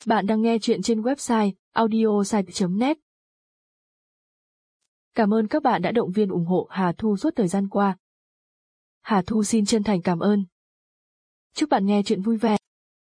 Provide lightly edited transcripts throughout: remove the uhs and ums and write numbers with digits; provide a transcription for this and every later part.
Bạn đang nghe chuyện trên website audiosite.net. Cảm ơn các bạn đã động viên ủng hộ Hà Thu suốt thời gian qua. Hà Thu xin chân thành cảm ơn. Chúc bạn nghe chuyện vui vẻ.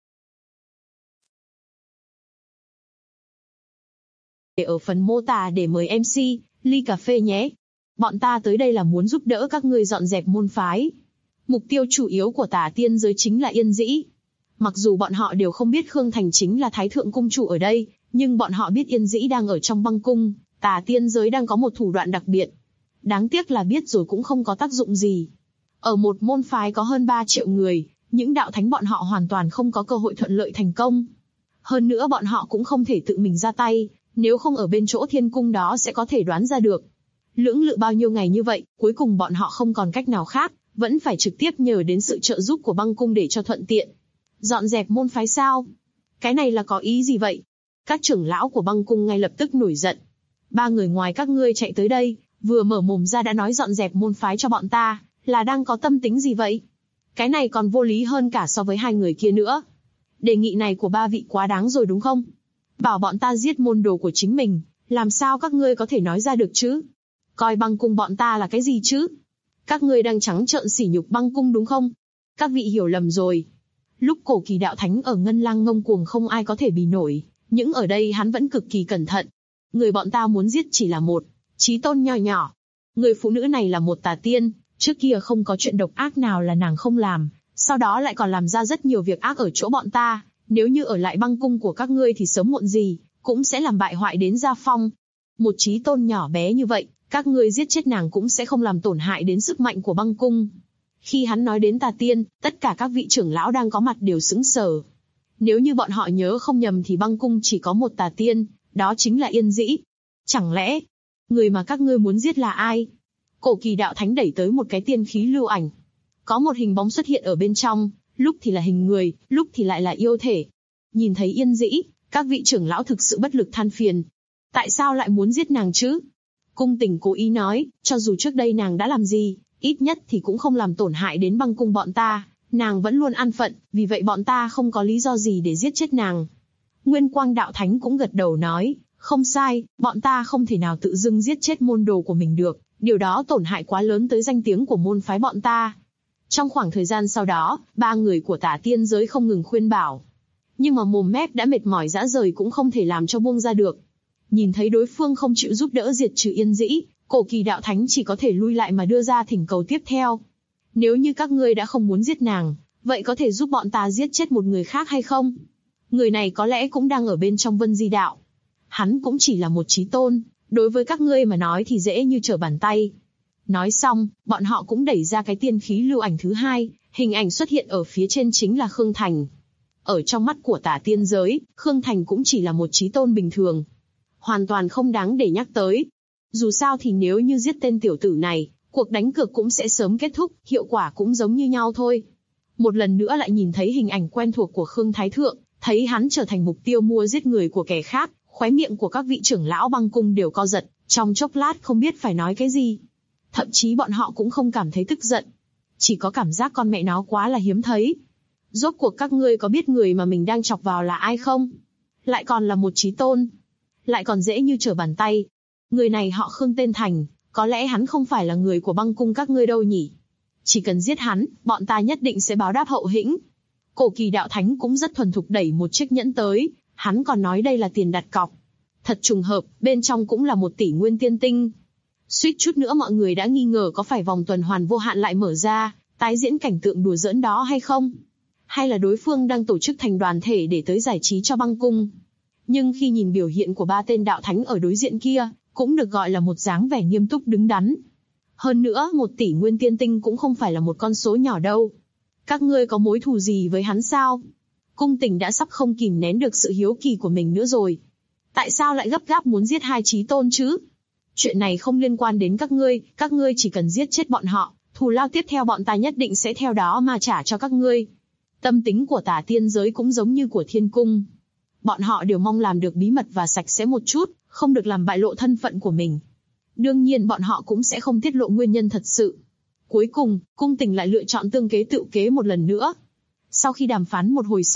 Ở phần mô tả để mời MC, ly cà phê nhé. Bọn ta tới đây là muốn giúp đỡ các ngươi dọn dẹp môn phái. Mục tiêu chủ yếu của Tà Tiên giới chính là Yên Dĩ. Mặc dù bọn họ đều không biết Khương Thành chính là Thái Thượng Cung chủ ở đây, nhưng bọn họ biết Yên Dĩ đang ở trong băng cung, Tà Tiên giới đang có một thủ đoạn đặc biệt. Đáng tiếc là biết rồi cũng không có tác dụng gì. Ở một môn phái có hơn 3 triệu người, những đạo thánh bọn họ hoàn toàn không có cơ hội thuận lợi thành công. Hơn nữa bọn họ cũng không thể tự mình ra tay, nếu không ở bên chỗ thiên cung đó sẽ có thể đoán ra được. Lưỡng lự bao nhiêu ngày như vậy, cuối cùng bọn họ không còn cách nào khác, vẫn phải trực tiếp nhờ đến sự trợ giúp của băng cung để cho thuận tiện. Dọn dẹp môn phái sao? Cái này là có ý gì vậy? Các trưởng lão của băng cung ngay lập tức nổi giận. 3 người ngoài các ngươi chạy tới đây, vừa mở mồm ra đã nói dọn dẹp môn phái cho bọn ta, là đang có tâm tính gì vậy? Cái này còn vô lý hơn cả so với 2 người kia nữa. Đề nghị này của 3 vị quá đáng rồi đúng không? Bảo bọn ta giết môn đồ của chính mình, làm sao các ngươi có thể nói ra được chứ? Coi băng cung bọn ta là cái gì chứ? Các ngươi đang trắng trợn sỉ nhục băng cung đúng không? Các vị hiểu lầm rồi. Lúc cổ kỳ đạo thánh ở Ngân Lang ngông cuồng không ai có thể bì nổi, nhưng ở đây hắn vẫn cực kỳ cẩn thận. Người bọn ta muốn giết chỉ là một chí tôn nho nhỏ. Người phụ nữ này là một tà tiên, trước kia không có chuyện độc ác nào là nàng không làm, sau đó lại còn làm ra rất nhiều việc ác ở chỗ bọn ta. Nếu như ở lại băng cung của các ngươi thì sớm muộn gì cũng sẽ làm bại hoại đến gia phong. Một chí tôn nhỏ bé như vậy, các ngươi giết chết nàng cũng sẽ không làm tổn hại đến sức mạnh của băng cung. Khi hắn nói đến tà tiên, tất cả các vị trưởng lão đang có mặt đều sững sờ. Nếu như bọn họ nhớ không nhầm thì băng cung chỉ có một tà tiên, đó chính là Yên Dĩ. Chẳng lẽ, người mà các ngươi muốn giết là ai? Cổ kỳ đạo thánh đẩy tới một cái tiên khí lưu ảnh. Có một hình bóng xuất hiện ở bên trong, lúc thì là hình người, lúc thì lại là yêu thể. Nhìn thấy Yên Dĩ, các vị trưởng lão thực sự bất lực than phiền. Tại sao lại muốn giết nàng chứ? Cung Tình cố ý nói, cho dù trước đây nàng đã làm gì, ít nhất thì cũng không làm tổn hại đến băng cung bọn ta, nàng vẫn luôn an phận, vì vậy bọn ta không có lý do gì để giết chết nàng. Nguyên Quang đạo thánh cũng gật đầu nói, không sai, bọn ta không thể nào tự dưng giết chết môn đồ của mình được, điều đó tổn hại quá lớn tới danh tiếng của môn phái bọn ta. Trong khoảng thời gian sau đó, 3 người của Tà Tiên giới không ngừng khuyên bảo. Nhưng mà mồm mép đã mệt mỏi rã rời cũng không thể làm cho buông ra được. Nhìn thấy đối phương không chịu giúp đỡ diệt trừ Yên Dĩ, cổ kỳ đạo thánh chỉ có thể lui lại mà đưa ra thỉnh cầu tiếp theo. Nếu như các ngươi đã không muốn giết nàng, vậy có thể giúp bọn ta giết chết một người khác hay không? Người này có lẽ cũng đang ở bên trong Vân Di đạo. Hắn cũng chỉ là một chí tôn, đối với các ngươi mà nói thì dễ như trở bàn tay. Nói xong, bọn họ cũng đẩy ra cái tiên khí lưu ảnh thứ 2, hình ảnh xuất hiện ở phía trên chính là Khương Thành. Ở trong mắt của Tà Tiên giới, Khương Thành cũng chỉ là một chí tôn bình thường. Hoàn toàn không đáng để nhắc tới. Dù sao thì nếu như giết tên tiểu tử này, cuộc đánh cược cũng sẽ sớm kết thúc, hiệu quả cũng giống như nhau thôi. Một lần nữa lại nhìn thấy hình ảnh quen thuộc của Khương Thái Thượng, thấy hắn trở thành mục tiêu mua giết người của kẻ khác, khóe miệng của các vị trưởng lão băng cung đều co giật, trong chốc lát không biết phải nói cái gì. Thậm chí bọn họ cũng không cảm thấy tức giận, chỉ có cảm giác con mẹ nó quá là hiếm thấy. Rốt cuộc các ngươi có biết người mà mình đang chọc vào là ai không? Lại còn là một chí tôn, lại còn dễ như trở bàn tay. Người này họ Khương tên Thành, có lẽ hắn không phải là người của băng cung các ngươi đâu nhỉ? Chỉ cần giết hắn, bọn ta nhất định sẽ báo đáp hậu hĩnh. Cổ kỳ đạo thánh cũng rất thuần thục đẩy một chiếc nhẫn tới, hắn còn nói đây là tiền đặt cọc. Thật trùng hợp, bên trong cũng là 1 tỷ nguyên tiên tinh. Suýt chút nữa mọi người đã nghi ngờ có phải vòng tuần hoàn vô hạn lại mở ra, tái diễn cảnh tượng đùa giỡn đó hay không? Hay là đối phương đang tổ chức thành đoàn thể để tới giải trí cho băng cung? Nhưng khi nhìn biểu hiện của 3 tên đạo thánh ở đối diện kia, cũng được gọi là một dáng vẻ nghiêm túc đứng đắn. Hơn nữa, 1 tỷ nguyên tiên tinh cũng không phải là một con số nhỏ đâu. Các ngươi có mối thù gì với hắn sao? Cung Tình đã sắp không kìm nén được sự hiếu kỳ của mình nữa rồi. Tại sao lại gấp gáp muốn giết 2 chí tôn chứ? Chuyện này không liên quan đến các ngươi chỉ cần giết chết bọn họ, thù lao tiếp theo bọn ta nhất định sẽ theo đó mà trả cho các ngươi. Tâm tính của Tà Tiên giới cũng giống như của Thiên Cung. Bọn họ đều mong làm được bí mật và sạch sẽ một chút, không được làm bại lộ thân phận của mình. Đương nhiên bọn họ cũng sẽ không tiết lộ nguyên nhân thật sự. Cuối cùng, Cung Tình lại lựa chọn tương kế tự kế một lần nữa. Sau khi đàm phán một hồi xong,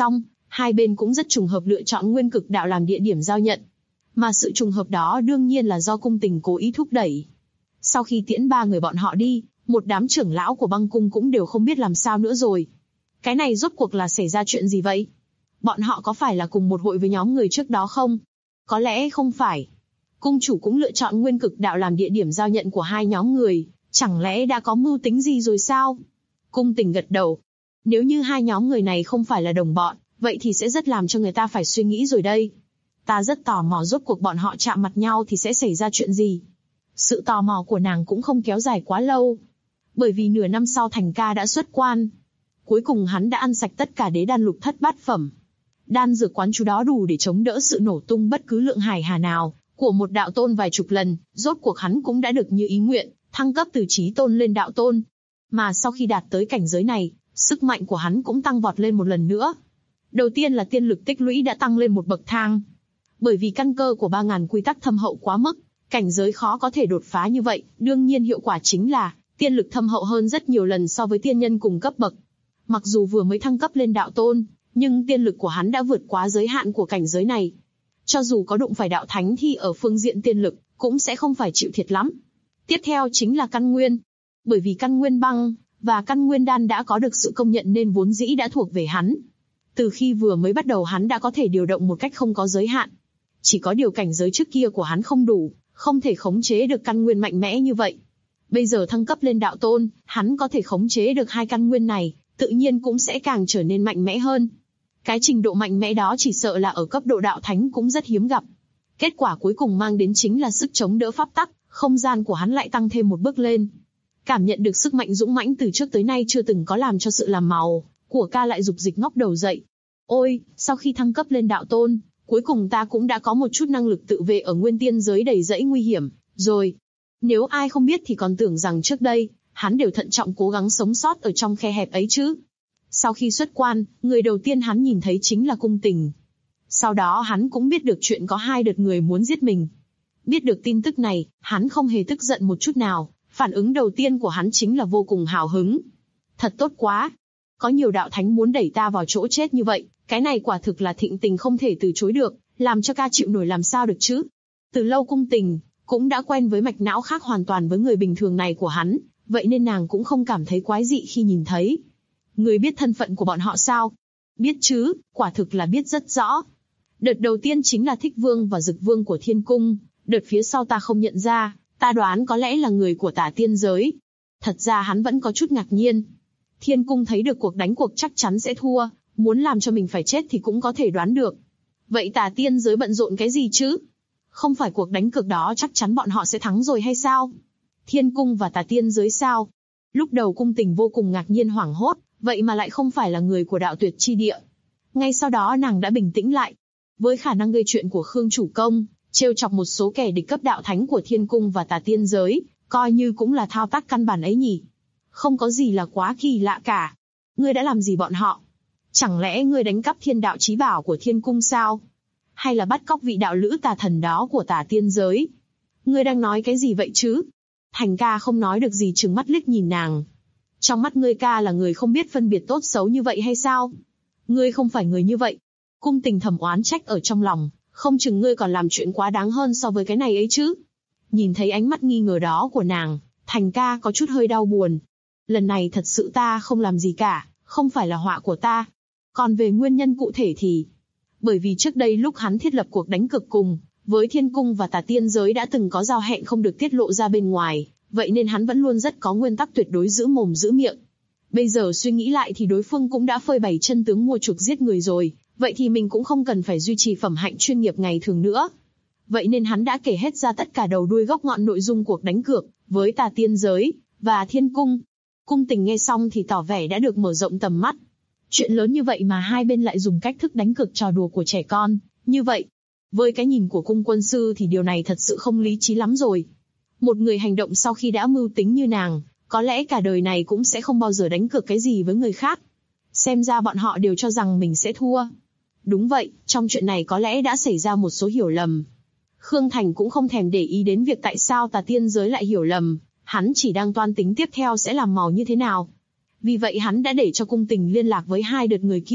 Hai bên cũng rất trùng hợp lựa chọn Nguyên Cực Đạo làm địa điểm giao nhận. Mà sự trùng hợp đó đương nhiên là do cung tình cố ý thúc đẩy. Sau khi tiễn ba người bọn họ đi, một đám trưởng lão của băng cung cũng đều không biết làm sao nữa rồi. Cái này rốt cuộc là xảy ra chuyện gì vậy? Bọn họ có phải là cùng một hội với nhóm người trước đó không? Có lẽ không phải. Cung chủ cũng lựa chọn Nguyên Cực Đạo làm địa điểm giao nhận của hai nhóm người, chẳng lẽ đã có mưu tính gì rồi sao? Cung tình gật đầu. Nếu như hai nhóm người này không phải là đồng bọn, vậy thì sẽ rất làm cho người ta phải suy nghĩ rồi đây. Ta rất tò mò rốt cuộc bọn họ chạm mặt nhau thì sẽ xảy ra chuyện gì. Sự tò mò của nàng cũng không kéo dài quá lâu. Bởi vì nửa năm sau Thành ca đã xuất quan. Cuối cùng hắn đã ăn sạch tất cả đế đan lục thất bát phẩm. Đan dược quán chú đó đủ để chống đỡ sự nổ tung bất cứ lượng hải hà nào của một đạo tôn vài chục lần. Rốt cuộc hắn cũng đã được như ý nguyện, thăng cấp từ chí tôn lên đạo tôn. Mà sau khi đạt tới cảnh giới này, sức mạnh của hắn cũng tăng vọt lên một lần nữa. Đầu tiên là tiên lực tích lũy đã tăng lên một bậc thang. Bởi vì căn cơ của 3.000 quy tắc thâm hậu quá mức, cảnh giới khó có thể đột phá như vậy, đương nhiên hiệu quả chính là tiên lực thâm hậu hơn rất nhiều lần so với tiên nhân cùng cấp bậc. Mặc dù vừa mới thăng cấp lên đạo tôn, nhưng tiên lực của hắn đã vượt quá giới hạn của cảnh giới này. Cho dù có đụng phải đạo thánh thì ở phương diện tiên lực, cũng sẽ không phải chịu thiệt lắm. Tiếp theo chính là căn nguyên. Bởi vì căn nguyên băng và căn nguyên đan đã có được sự công nhận nên vốn dĩ đã thuộc về hắn. Từ khi vừa mới bắt đầu hắn đã có thể điều động một cách không có giới hạn. Chỉ có điều cảnh giới trước kia của hắn không đủ, không thể khống chế được căn nguyên mạnh mẽ như vậy. Bây giờ thăng cấp lên đạo tôn, hắn có thể khống chế được hai căn nguyên này, tự nhiên cũng sẽ càng trở nên mạnh mẽ hơn. Cái trình độ mạnh mẽ đó chỉ sợ là ở cấp độ đạo thánh cũng rất hiếm gặp. Kết quả cuối cùng mang đến chính là sức chống đỡ pháp tắc, không gian của hắn lại tăng thêm một bước lên. Cảm nhận được sức mạnh dũng mãnh từ trước tới nay chưa từng có làm cho sự làm màu của ca lại dục dịch ngóc đầu dậy. Ôi, sau khi thăng cấp lên đạo tôn, cuối cùng ta cũng đã có một chút năng lực tự vệ ở nguyên tiên giới đầy rẫy nguy hiểm, rồi. Nếu ai không biết thì còn tưởng rằng trước đây, hắn đều thận trọng cố gắng sống sót ở trong khe hẹp ấy chứ. Sau khi xuất quan, người đầu tiên hắn nhìn thấy chính là cung tình. Sau đó hắn cũng biết được chuyện có hai đợt người muốn giết mình. Biết được tin tức này, hắn không hề tức giận một chút nào, phản ứng đầu tiên của hắn chính là vô cùng hào hứng. Thật tốt quá! Có nhiều đạo thánh muốn đẩy ta vào chỗ chết như vậy, cái này quả thực là thịnh tình không thể từ chối được, làm cho ca chịu nổi làm sao được chứ. Từ lâu cung tình cũng đã quen với mạch não khác hoàn toàn với người bình thường này của hắn, vậy nên nàng cũng không cảm thấy quái dị khi nhìn thấy. Người biết thân phận của bọn họ sao? Biết chứ, quả thực là biết rất rõ. Đợt đầu tiên chính là Thích Vương và Dực Vương của Thiên Cung, đợt phía sau ta không nhận ra, ta đoán có lẽ là người của Tả Tiên Giới. Thật ra hắn vẫn có chút ngạc nhiên. Thiên Cung thấy được cuộc đánh cuộc chắc chắn sẽ thua, muốn làm cho mình phải chết thì cũng có thể đoán được. Vậy Tả Tiên Giới bận rộn cái gì chứ? Không phải cuộc đánh cược đó chắc chắn bọn họ sẽ thắng rồi hay sao? Thiên Cung và Tả Tiên Giới sao? Lúc đầu cung tình vô cùng ngạc nhiên hoảng hốt, vậy mà lại không phải là người của đạo tuyệt chi địa. Ngay sau đó nàng đã bình tĩnh lại. Với khả năng gây chuyện của Khương Chủ Công, trêu chọc một số kẻ địch cấp đạo thánh của Thiên Cung và Tả Tiên Giới, coi như cũng là thao tác căn bản ấy nhỉ. Không có gì là quá kỳ lạ cả. Ngươi đã làm gì bọn họ? Chẳng lẽ ngươi đánh cắp thiên đạo chí bảo của Thiên Cung sao? Hay là bắt cóc vị đạo lữ tà thần đó của Tả Tiên Giới? Ngươi đang nói cái gì vậy chứ? Thành ca không nói được gì trừng mắt liếc nhìn nàng. Trong mắt ngươi ca là người không biết phân biệt tốt xấu như vậy hay sao? Ngươi không phải người như vậy. Cung tình thầm oán trách ở trong lòng, không chừng ngươi còn làm chuyện quá đáng hơn so với cái này ấy chứ. Nhìn thấy ánh mắt nghi ngờ đó của nàng, Thành ca có chút hơi đau buồn. Lần này thật sự ta không làm gì cả, không phải là họa của ta. Còn về nguyên nhân cụ thể thì... Bởi vì trước đây lúc hắn thiết lập cuộc đánh cược cùng với Thiên Cung và Tả Tiên Giới đã từng có giao hẹn không được tiết lộ ra bên ngoài, vậy nên hắn vẫn luôn rất có nguyên tắc tuyệt đối giữ mồm giữ miệng. Bây giờ suy nghĩ lại thì đối phương cũng đã phơi bày chân tướng mua chuộc giết người rồi, vậy thì mình cũng không cần phải duy trì phẩm hạnh chuyên nghiệp ngày thường nữa. Vậy nên hắn đã kể hết ra tất cả đầu đuôi gốc ngọn nội dung cuộc đánh cược với Tả Tiên Giới và Thiên Cung. Cung tình nghe xong thì tỏ vẻ đã được mở rộng tầm mắt. Chuyện lớn như vậy mà hai bên lại dùng cách thức đánh cược trò đùa của trẻ con, như vậy. Với cái nhìn của cung quân sư thì điều này thật sự không lý trí lắm rồi. Một người hành động sau khi đã mưu tính như nàng, có lẽ cả đời này cũng sẽ không bao giờ đánh cược cái gì với người khác. Xem ra bọn họ đều cho rằng mình sẽ thua. Đúng vậy, trong chuyện này có lẽ đã xảy ra một số hiểu lầm. Khương Thành cũng không thèm để ý đến việc tại sao Tả Tiên Giới lại hiểu lầm, hắn chỉ đang toan tính tiếp theo sẽ làm màu như thế nào. Vì vậy hắn đã để cho cung tình liên lạc với hai đợt người kia,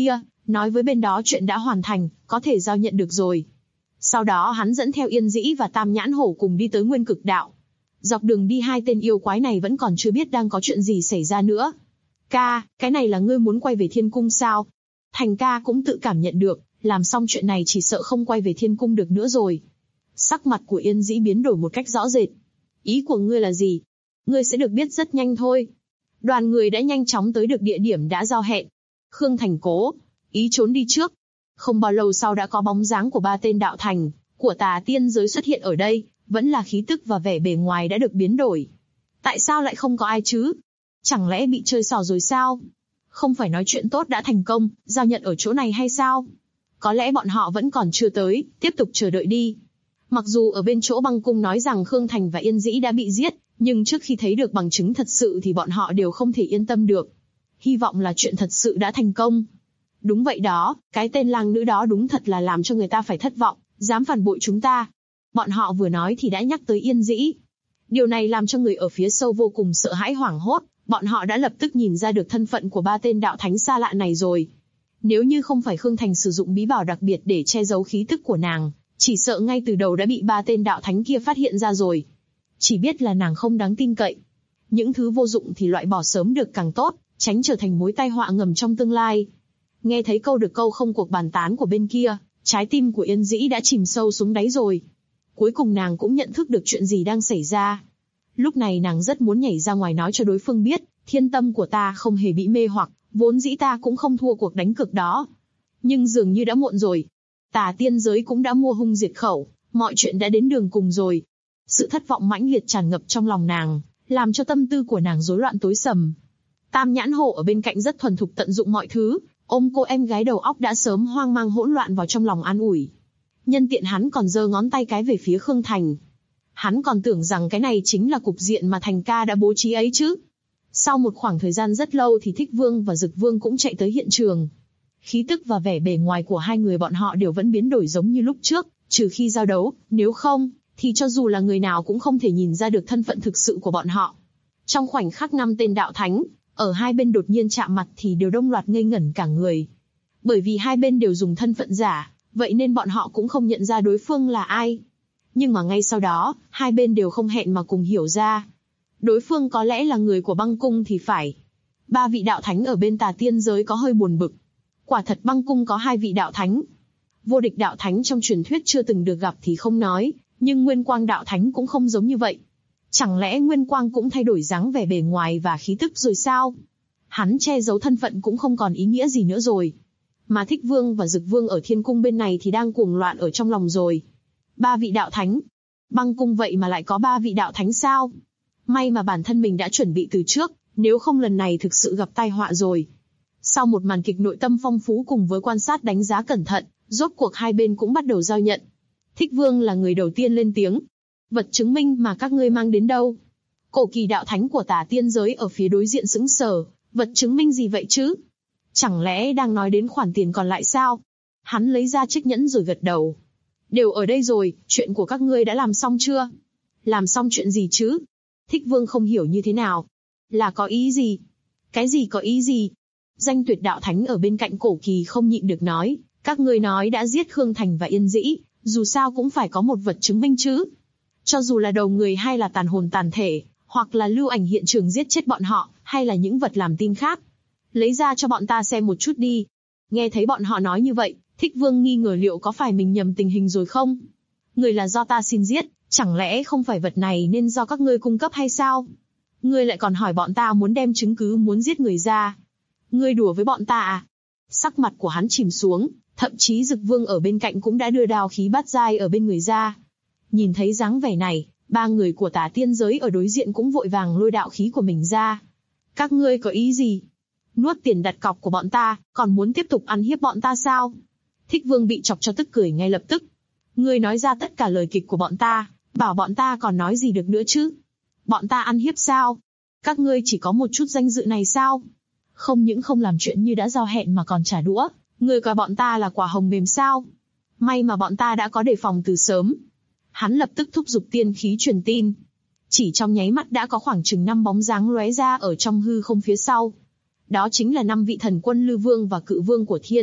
nói với bên đó chuyện đã hoàn thành, có thể giao nhận được rồi. Sau đó hắn dẫn theo Yên Dĩ và Tam Nhãn Hổ cùng đi tới Nguyên Cực Đạo. Dọc đường đi hai tên yêu quái này vẫn còn chưa biết đang có chuyện gì xảy ra nữa. Ca, cái này là ngươi muốn quay về Thiên Cung sao? Thành ca cũng tự cảm nhận được, làm xong chuyện này chỉ sợ không quay về Thiên Cung được nữa rồi. Sắc mặt của Yên Dĩ biến đổi một cách rõ rệt. Ý của ngươi là gì? Ngươi sẽ được biết rất nhanh thôi. Đoàn người đã nhanh chóng tới được địa điểm đã giao hẹn. Khương Thành cố ý trốn đi trước. Không bao lâu sau đã có bóng dáng của ba tên đạo thành của Tà Tiên giới xuất hiện ở đây, vẫn là khí tức và vẻ bề ngoài đã được biến đổi. Tại sao lại không có ai chứ? Chẳng lẽ bị chơi xỏ rồi sao? Không phải nói chuyện tốt đã thành công, giao nhận ở chỗ này hay sao? Có lẽ bọn họ vẫn còn chưa tới, tiếp tục chờ đợi đi. Mặc dù ở bên chỗ băng cung nói rằng Khương Thành và Yên Dĩ đã bị giết, nhưng trước khi thấy được bằng chứng thật sự thì bọn họ đều không thể yên tâm được. Hy vọng là chuyện thật sự đã thành công. Đúng vậy đó, cái tên lang nữ đó đúng thật là làm cho người ta phải thất vọng, dám phản bội chúng ta. Bọn họ vừa nói thì đã nhắc tới Yên Dĩ. Điều này làm cho người ở phía sau vô cùng sợ hãi hoảng hốt, bọn họ đã lập tức nhìn ra được thân phận của ba tên đạo thánh xa lạ này rồi. Nếu như không phải Khương Thành sử dụng bí bảo đặc biệt để che giấu khí tức của nàng, chỉ sợ ngay từ đầu đã bị ba tên đạo thánh kia phát hiện ra rồi. Chỉ biết là nàng không đáng tin cậy. Những thứ vô dụng thì loại bỏ sớm được càng tốt, tránh trở thành mối tai họa ngầm trong tương lai. Nghe thấy câu được câu không cuộc bàn tán của bên kia, trái tim của Yên Dĩ đã chìm sâu xuống đáy rồi. Cuối cùng nàng cũng nhận thức được chuyện gì đang xảy ra. Lúc này nàng rất muốn nhảy ra ngoài nói cho đối phương biết, thiên tâm của ta không hề bị mê hoặc, vốn dĩ ta cũng không thua cuộc đánh cược đó. Nhưng dường như đã muộn rồi. Tà Tiên giới cũng đã mua hung diệt khẩu, mọi chuyện đã đến đường cùng rồi. Sự thất vọng mãnh liệt tràn ngập trong lòng nàng, làm cho tâm tư của nàng rối loạn tối sầm. Tam Nhãn Hổ ở bên cạnh rất thuần thục tận dụng mọi thứ, ôm cô em gái đầu óc đã sớm hoang mang hỗn loạn vào trong lòng an ủi. Nhân tiện hắn còn giơ ngón tay cái về phía Khương Thành. Hắn còn tưởng rằng cái này chính là cục diện mà Thành ca đã bố trí ấy chứ. Sau một khoảng thời gian rất lâu thì Thích Vương và Dực Vương cũng chạy tới hiện trường. Khí tức và vẻ bề ngoài của hai người bọn họ đều vẫn biến đổi giống như lúc trước, trừ khi giao đấu, nếu không, thì cho dù là người nào cũng không thể nhìn ra được thân phận thực sự của bọn họ. Trong khoảnh khắc 5 tên đạo thánh, ở hai bên đột nhiên chạm mặt thì đều đông loạt ngây ngẩn cả người. Bởi vì hai bên đều dùng thân phận giả, vậy nên bọn họ cũng không nhận ra đối phương là ai. Nhưng mà ngay sau đó, hai bên đều không hẹn mà cùng hiểu ra. Đối phương có lẽ là người của băng cung thì phải. 3 vị đạo thánh ở bên Tà Tiên giới có hơi buồn bực. Quả thật băng cung có 2 vị đạo thánh. Vô địch đạo thánh trong truyền thuyết chưa từng được gặp thì không nói, nhưng Nguyên Quang đạo thánh cũng không giống như vậy. Chẳng lẽ Nguyên Quang cũng thay đổi dáng vẻ bề ngoài và khí tức rồi sao? Hắn che giấu thân phận cũng không còn ý nghĩa gì nữa rồi. Mà Thích Vương và Dực Vương ở Thiên Cung bên này thì đang cuồng loạn ở trong lòng rồi. 3 vị đạo thánh. Băng cung vậy mà lại có 3 vị đạo thánh sao? May mà bản thân mình đã chuẩn bị từ trước, nếu không lần này thực sự gặp tai họa rồi. Sau một màn kịch nội tâm phong phú cùng với quan sát đánh giá cẩn thận, rốt cuộc hai bên cũng bắt đầu giao nhận. Thích Vương là người đầu tiên lên tiếng. Vật chứng minh mà các ngươi mang đến đâu? Cổ Kỳ đạo thánh của Tà Tiên giới ở phía đối diện sững sờ, vật chứng minh gì vậy chứ? Chẳng lẽ đang nói đến khoản tiền còn lại sao? Hắn lấy ra chiếc nhẫn rồi gật đầu. Đều ở đây rồi, chuyện của các ngươi đã làm xong chưa? Làm xong chuyện gì chứ? Thích Vương không hiểu như thế nào. Là có ý gì? Cái gì có ý gì? Danh Tuyệt đạo thánh ở bên cạnh Cổ Kỳ không nhịn được nói, các ngươi nói đã giết Khương Thành và Yên Dĩ, dù sao cũng phải có một vật chứng minh chứ. Cho dù là đầu người hay là tàn hồn tàn thể, hoặc là lưu ảnh hiện trường giết chết bọn họ, hay là những vật làm tin khác. Lấy ra cho bọn ta xem một chút đi. Nghe thấy bọn họ nói như vậy, Thích Vương nghi ngờ liệu có phải mình nhầm tình hình rồi không? Người là do ta xin giết, chẳng lẽ không phải vật này nên do các ngươi cung cấp hay sao? Ngươi lại còn hỏi bọn ta muốn đem chứng cứ muốn giết người ra. Ngươi đùa với bọn ta à? Sắc mặt của hắn chìm xuống, thậm chí Dực Vương ở bên cạnh cũng đã đưa đao khí bát giai ở bên người ra. Nhìn thấy dáng vẻ này, 3 người của Tà Tiên giới ở đối diện cũng vội vàng lôi đạo khí của mình ra. Các ngươi có ý gì? Nuốt tiền đặt cọc của bọn ta, còn muốn tiếp tục ăn hiếp bọn ta sao? Thích Vương bị chọc cho tức cười ngay lập tức. Ngươi nói ra tất cả lời kịch của bọn ta, bảo bọn ta còn nói gì được nữa chứ? Bọn ta ăn hiếp sao? Các ngươi chỉ có một chút danh dự này sao? Không những không làm chuyện như đã giao hẹn mà còn trả đũa, ngươi coi bọn ta là quả hồng mềm sao? May mà bọn ta đã có đề phòng từ sớm. Hắn lập tức thúc giục tiên khí truyền tin. Chỉ trong nháy mắt đã có khoảng chừng 5 bóng dáng lóe ra ở trong hư không phía sau. Đó chính là 5 vị thần quân Lư Vương và Cự Vương của Thiên.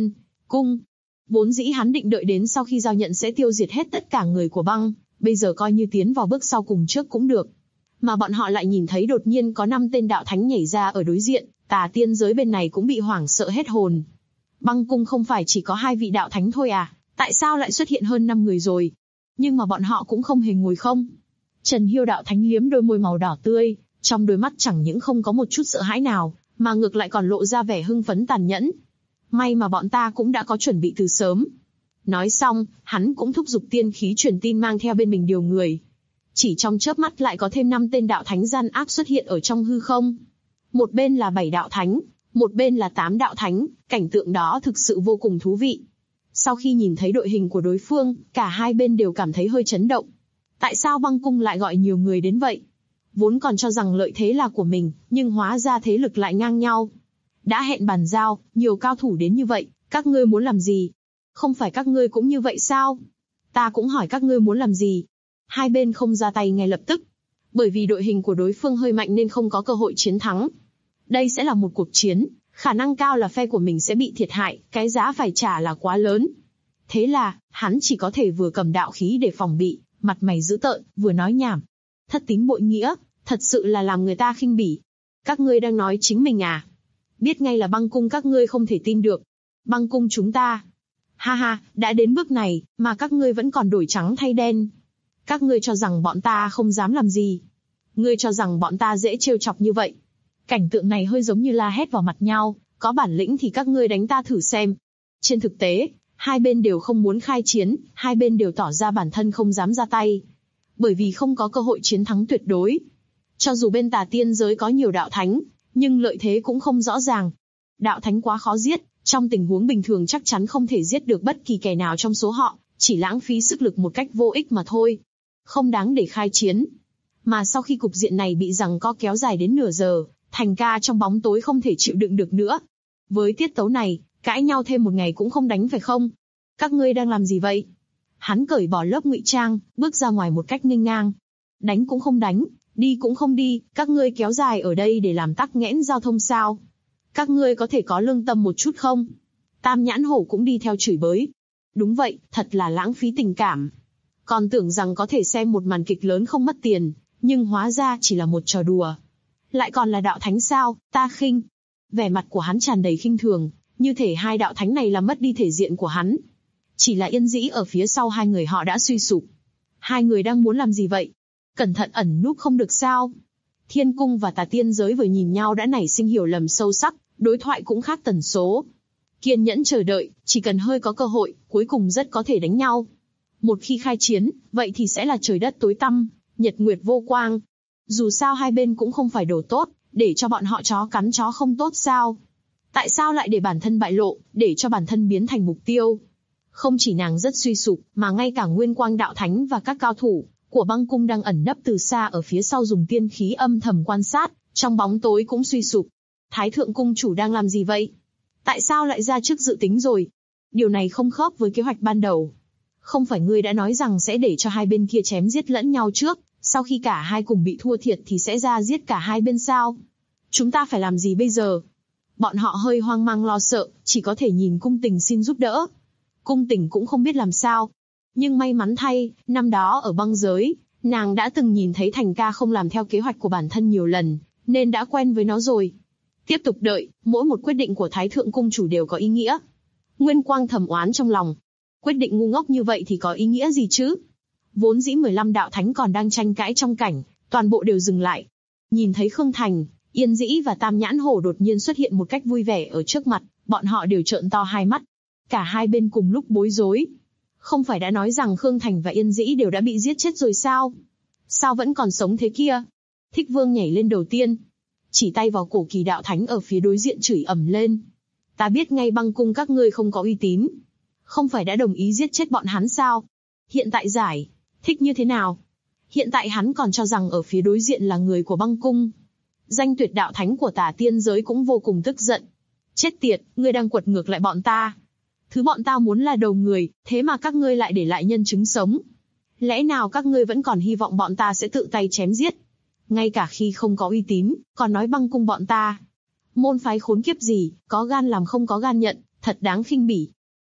cung. Vốn dĩ hắn định đợi đến sau khi giao nhận sẽ tiêu diệt hết tất cả người của băng, bây giờ coi như tiến vào bước sau cùng trước cũng được. Mà bọn họ lại nhìn thấy đột nhiên có 5 tên đạo thánh nhảy ra ở đối diện, Tà tiên giới bên này cũng bị hoảng sợ hết hồn. Băng cung không phải chỉ có 2 vị đạo thánh thôi à, tại sao lại xuất hiện hơn 5 người rồi? Nhưng mà bọn họ cũng không hề ngồi không. Trần Hiêu đạo thánh liếm đôi môi màu đỏ tươi, trong đôi mắt chẳng những không có một chút sợ hãi nào, mà ngược lại còn lộ ra vẻ hưng phấn tàn nhẫn. May mà bọn ta cũng đã có chuẩn bị từ sớm. Nói xong, hắn cũng thúc giục tiên khí truyền tin mang theo bên mình điều người. Chỉ trong chớp mắt lại có thêm 5 tên đạo thánh gian ác xuất hiện ở trong hư không. Một bên là 7 đạo thánh, một bên là 8 đạo thánh, cảnh tượng đó thực sự vô cùng thú vị. Sau khi nhìn thấy đội hình của đối phương, cả hai bên đều cảm thấy hơi chấn động. Tại sao băng cung lại gọi nhiều người đến vậy? Vốn còn cho rằng lợi thế là của mình, nhưng hóa ra thế lực lại ngang nhau. Đã hẹn bàn giao, nhiều cao thủ đến như vậy, các ngươi muốn làm gì? Không phải các ngươi cũng như vậy sao? Ta cũng hỏi các ngươi muốn làm gì? Hai bên không ra tay ngay lập tức. Bởi vì đội hình của đối phương hơi mạnh nên không có cơ hội chiến thắng. Đây sẽ là một cuộc chiến, khả năng cao là phe của mình sẽ bị thiệt hại, cái giá phải trả là quá lớn. Thế là, hắn chỉ có thể vừa cầm đạo khí để phòng bị, mặt mày dữ tợn, vừa nói nhảm. Thất tín bội nghĩa, thật sự là làm người ta khinh bỉ. Các ngươi đang nói chính mình à? Biết ngay là băng cung các ngươi không thể tin được. Băng cung chúng ta. Ha ha, đã đến bước này, mà các ngươi vẫn còn đổi trắng thay đen. Các ngươi cho rằng bọn ta không dám làm gì. Ngươi cho rằng bọn ta dễ trêu chọc như vậy. Cảnh tượng này hơi giống như la hét vào mặt nhau, có bản lĩnh thì các ngươi đánh ta thử xem. Trên thực tế, hai bên đều không muốn khai chiến, hai bên đều tỏ ra bản thân không dám ra tay. Bởi vì không có cơ hội chiến thắng tuyệt đối. Cho dù bên Tà tiên giới có nhiều đạo thánh, nhưng lợi thế cũng không rõ ràng. Đạo thánh quá khó giết, trong tình huống bình thường chắc chắn không thể giết được bất kỳ kẻ nào trong số họ, chỉ lãng phí sức lực một cách vô ích mà thôi. Không đáng để khai chiến. Mà sau khi cục diện này bị giằng co kéo dài đến nửa giờ, Thành Ca trong bóng tối không thể chịu đựng được nữa. Với tiết tấu này, cãi nhau thêm một ngày cũng không đánh phải không? Các ngươi đang làm gì vậy? Hắn cởi bỏ lớp ngụy trang, bước ra ngoài một cách nghênh ngang. Đánh cũng không đánh, đi cũng không đi, các ngươi kéo dài ở đây để làm tắc nghẽn giao thông sao? Các ngươi có thể có lương tâm một chút không? Tam Nhãn Hổ cũng đi theo chửi bới. Đúng vậy, thật là lãng phí tình cảm. Còn tưởng rằng có thể xem một màn kịch lớn không mất tiền, nhưng hóa ra chỉ là một trò đùa. Lại còn là đạo thánh sao, ta khinh. Vẻ mặt của hắn tràn đầy khinh thường, như thể hai đạo thánh này làm mất đi thể diện của hắn. Chỉ là Yên Dĩ ở phía sau hai người họ đã suy sụp. Hai người đang muốn làm gì vậy? Cẩn thận ẩn núp không được sao? Thiên cung và Tà tiên giới vừa nhìn nhau đã nảy sinh hiểu lầm sâu sắc, đối thoại cũng khác tần số. Kiên nhẫn chờ đợi, chỉ cần hơi có cơ hội, cuối cùng rất có thể đánh nhau. Một khi khai chiến, vậy thì sẽ là trời đất tối tăm, nhật nguyệt vô quang. Dù sao hai bên cũng không phải đồ tốt, để cho bọn họ chó cắn chó không tốt sao? Tại sao lại để bản thân bại lộ, để cho bản thân biến thành mục tiêu? Không chỉ nàng rất suy sụp, mà ngay cả Nguyên Quang đạo thánh và các cao thủ của băng cung đang ẩn nấp từ xa ở phía sau dùng tiên khí âm thầm quan sát, trong bóng tối cũng suy sụp. Thái thượng cung chủ đang làm gì vậy? Tại sao lại ra trước dự tính rồi? Điều này không khớp với kế hoạch ban đầu. Không phải ngươi đã nói rằng sẽ để cho hai bên kia chém giết lẫn nhau trước, sau khi cả hai cùng bị thua thiệt thì sẽ ra giết cả hai bên sao? Chúng ta phải làm gì bây giờ? Bọn họ hơi hoang mang lo sợ, chỉ có thể nhìn cung tình xin giúp đỡ. Cung tình cũng không biết làm sao. Nhưng may mắn thay, năm đó ở băng giới, nàng đã từng nhìn thấy Thành Ca không làm theo kế hoạch của bản thân nhiều lần, nên đã quen với nó rồi. Tiếp tục đợi, mỗi một quyết định của Thái thượng cung chủ đều có ý nghĩa. Nguyên Quang thầm oán trong lòng. Quyết định ngu ngốc như vậy thì có ý nghĩa gì chứ? Vốn dĩ 15 đạo thánh còn đang tranh cãi trong cảnh, toàn bộ đều dừng lại. Nhìn thấy Khương Thành, Yên Dĩ và Tam Nhãn Hổ đột nhiên xuất hiện một cách vui vẻ ở trước mặt, bọn họ đều trợn to hai mắt. Cả hai bên cùng lúc bối rối. Không phải đã nói rằng Khương Thành và Yên Dĩ đều đã bị giết chết rồi sao? Sao vẫn còn sống thế kia? Thích Vương nhảy lên đầu tiên, chỉ tay vào cổ Kỳ đạo thánh ở phía đối diện chửi ầm lên. Ta biết ngay băng cung các ngươi không có uy tín. Không phải đã đồng ý giết chết bọn hắn sao? Hiện tại giải thích như thế nào? Hiện tại hắn còn cho rằng ở phía đối diện là người của băng cung. Danh tuyệt đạo thánh của Tà tiên giới cũng vô cùng tức giận. Chết tiệt, ngươi đang quật ngược lại bọn ta. Thứ bọn ta muốn là đầu người, thế mà các ngươi lại để lại nhân chứng sống. Lẽ nào các ngươi vẫn còn hy vọng bọn ta sẽ tự tay chém giết? Ngay cả khi không có uy tín, còn nói băng cung bọn ta. Môn phái khốn kiếp gì, có gan làm không có gan nhận, thật đáng khinh bỉ.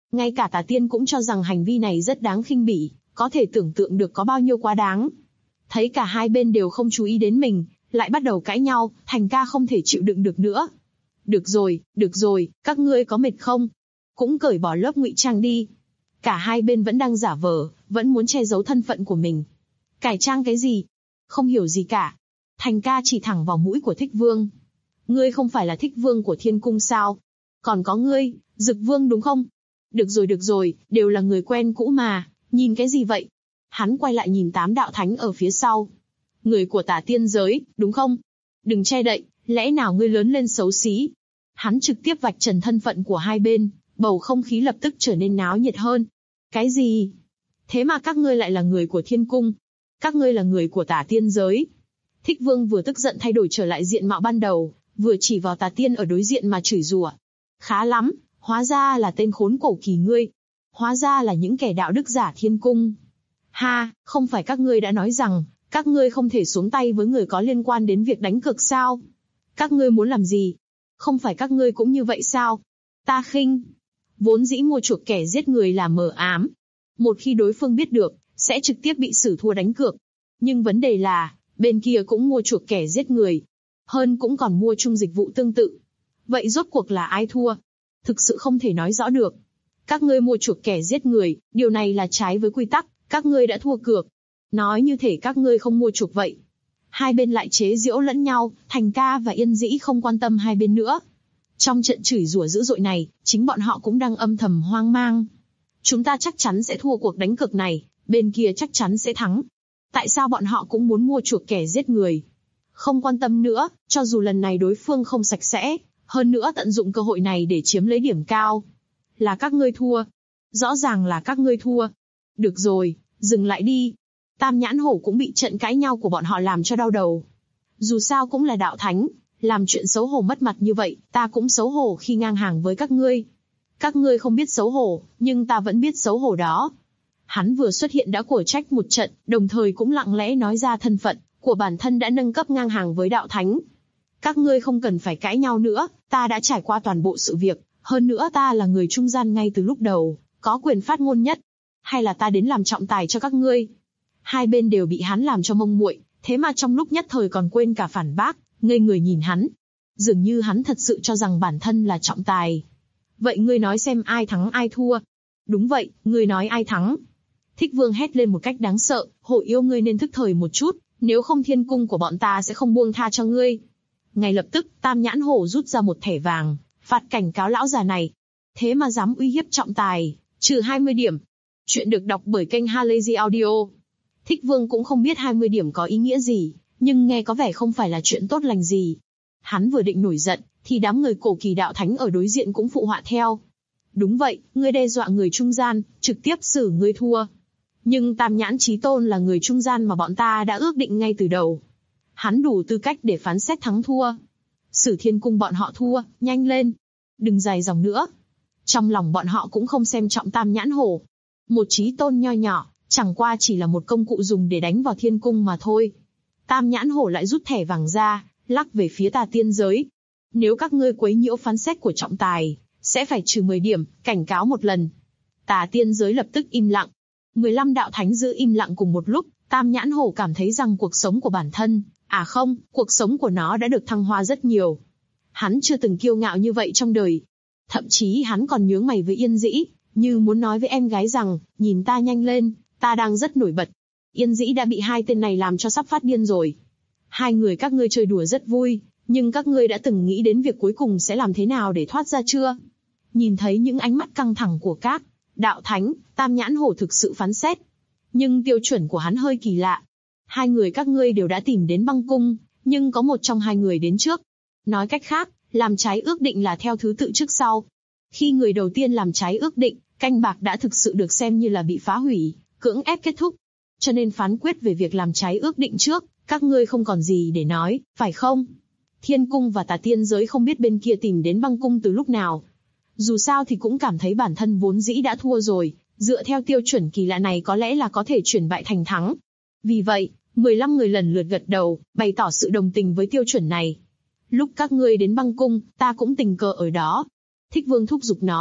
Ngay cả Tà Tiên cũng cho rằng hành vi này rất đáng khinh bỉ, có thể tưởng tượng được có bao nhiêu quá đáng. Thấy cả hai bên đều không chú ý đến mình, lại bắt đầu cãi nhau, Thành ca không thể chịu đựng được nữa. Được rồi, các ngươi có mệt không? Cũng cởi bỏ lớp ngụy trang đi. Cả hai bên vẫn đang giả vờ, vẫn muốn che giấu thân phận của mình. Cải trang cái gì? Không hiểu gì cả. Thành ca chỉ thẳng vào mũi của Thích Vương. Ngươi không phải là Thích Vương của Thiên Cung sao? Còn có ngươi, Dực Vương đúng không? Được rồi, đều là người quen cũ mà, nhìn cái gì vậy? Hắn quay lại nhìn 8 đạo thánh ở phía sau. Người của Tà Tiên giới, đúng không? Đừng che đậy, lẽ nào ngươi lớn lên xấu xí? Hắn trực tiếp vạch trần thân phận của hai bên, bầu không khí lập tức trở nên náo nhiệt hơn. Cái gì? Thế mà các ngươi lại là người của Thiên Cung? Các ngươi là người của Tà Tiên giới? Thích Vương vừa tức giận thay đổi trở lại diện mạo ban đầu, vừa chỉ vào Tà Tiên ở đối diện mà chửi rủa. Khá lắm, hóa ra là tên khốn cổ kỳ ngươi. Hóa ra là những kẻ đạo đức giả Thiên Cung. Ha, không phải các ngươi đã nói rằng, các ngươi không thể xuống tay với người có liên quan đến việc đánh cược sao? Các ngươi muốn làm gì? Không phải các ngươi cũng như vậy sao? Ta khinh. Vốn dĩ mua chuộc kẻ giết người là mờ ám. Một khi đối phương biết được, sẽ trực tiếp bị xử thua đánh cược. Nhưng vấn đề là, bên kia cũng mua chuộc kẻ giết người. Hơn cũng còn mua chung dịch vụ tương tự. Vậy rốt cuộc là ai thua? Thực sự không thể nói rõ được. Các ngươi mua chuộc kẻ giết người, điều này là trái với quy tắc, các ngươi đã thua cược. Nói như thể các ngươi không mua chuộc vậy. Hai bên lại chế giễu lẫn nhau, Thành ca và Yên Dĩ không quan tâm hai bên nữa. Trong trận chửi rủa dữ dội này, chính bọn họ cũng đang âm thầm hoang mang. Chúng ta chắc chắn sẽ thua cuộc đánh cược này, bên kia chắc chắn sẽ thắng. Tại sao bọn họ cũng muốn mua chuộc kẻ giết người? Không quan tâm nữa, cho dù lần này đối phương không sạch sẽ, hơn nữa tận dụng cơ hội này để chiếm lấy điểm cao. Là các ngươi thua. Rõ ràng là các ngươi thua. Được rồi, dừng lại đi. Tam Nhãn Hổ cũng bị trận cãi nhau của bọn họ làm cho đau đầu. Dù sao cũng là đạo thánh, làm chuyện xấu hổ mất mặt như vậy, ta cũng xấu hổ khi ngang hàng với các ngươi. Các ngươi không biết xấu hổ, nhưng ta vẫn biết xấu hổ đó. Hắn vừa xuất hiện đã của trách một trận, đồng thời cũng lặng lẽ nói ra thân phận của bản thân đã nâng cấp ngang hàng với đạo thánh. Các ngươi không cần phải cãi nhau nữa, ta đã trải qua toàn bộ sự việc, hơn nữa ta là người trung gian ngay từ lúc đầu, có quyền phát ngôn nhất. Hay là ta đến làm trọng tài cho các ngươi? Hai bên đều bị hắn làm cho mông muội, thế mà trong lúc nhất thời còn quên cả phản bác, ngây người nhìn hắn. Dường như hắn thật sự cho rằng bản thân là trọng tài. Vậy ngươi nói xem ai thắng ai thua? Đúng vậy, ngươi nói ai thắng? Thích Vương hét lên một cách đáng sợ, Hổ yêu ngươi nên thức thời một chút, nếu không Thiên Cung của bọn ta sẽ không buông tha cho ngươi. Ngay lập tức, Tam Nhãn Hổ rút ra một thẻ vàng, phạt cảnh cáo lão già này. Thế mà dám uy hiếp trọng tài, trừ 20 điểm. Chuyện được đọc bởi kênh Halazy Audio. Thích Vương cũng không biết 20 điểm có ý nghĩa gì, nhưng nghe có vẻ không phải là chuyện tốt lành gì. Hắn vừa định nổi giận, thì đám người cổ kỳ đạo thánh ở đối diện cũng phụ họa theo. Đúng vậy, ngươi đe dọa người trung gian, trực tiếp xử ngươi thua. Nhưng Tam Nhãn Chí Tôn là người trung gian mà bọn ta đã ước định ngay từ đầu. Hắn đủ tư cách để phán xét thắng thua. Sử Thiên Cung bọn họ thua, nhanh lên. Đừng dài dòng nữa. Trong lòng bọn họ cũng không xem trọng Tam Nhãn Hổ. Một Chí Tôn nho nhỏ, chẳng qua chỉ là một công cụ dùng để đánh vào Thiên Cung mà thôi. Tam Nhãn Hổ lại rút thẻ vàng ra, lắc về phía Tà Tiên giới. Nếu các ngươi quấy nhiễu phán xét của trọng tài, sẽ phải trừ 10 điểm, cảnh cáo một lần. Tà Tiên giới lập tức im lặng. 15 đạo thánh giữ im lặng cùng một lúc, Tam Nhãn Hổ cảm thấy rằng cuộc sống của bản thân, cuộc sống của nó đã được thăng hoa rất nhiều. Hắn chưa từng kiêu ngạo như vậy trong đời. Thậm chí hắn còn nhướng mày với Yên Dĩ, như muốn nói với em gái rằng, nhìn ta nhanh lên, ta đang rất nổi bật. Yên Dĩ đã bị hai tên này làm cho sắp phát điên rồi. Hai người các ngươi chơi đùa rất vui, nhưng các ngươi đã từng nghĩ đến việc cuối cùng sẽ làm thế nào để thoát ra chưa? Nhìn thấy những ánh mắt căng thẳng của các đạo thánh, Tam Nhãn Hổ thực sự phán xét. Nhưng tiêu chuẩn của hắn hơi kỳ lạ. Hai người các ngươi đều đã tìm đến băng cung, nhưng có một trong hai người đến trước. Nói cách khác, làm trái ước định là theo thứ tự trước sau. Khi người đầu tiên làm trái ước định, canh bạc đã thực sự được xem như là bị phá hủy, cưỡng ép kết thúc. Cho nên phán quyết về việc làm trái ước định trước, các ngươi không còn gì để nói, phải không? Thiên Cung và Tà Tiên giới không biết bên kia tìm đến băng cung từ lúc nào. Dù sao thì cũng cảm thấy bản thân vốn dĩ đã thua rồi, dựa theo tiêu chuẩn kỳ lạ này có lẽ là có thể chuyển bại thành thắng. Vì vậy, 15 người lần lượt gật đầu, bày tỏ sự đồng tình với tiêu chuẩn này. Lúc các ngươi đến băng cung, ta cũng tình cờ ở đó. Thích Vương thúc giục nói,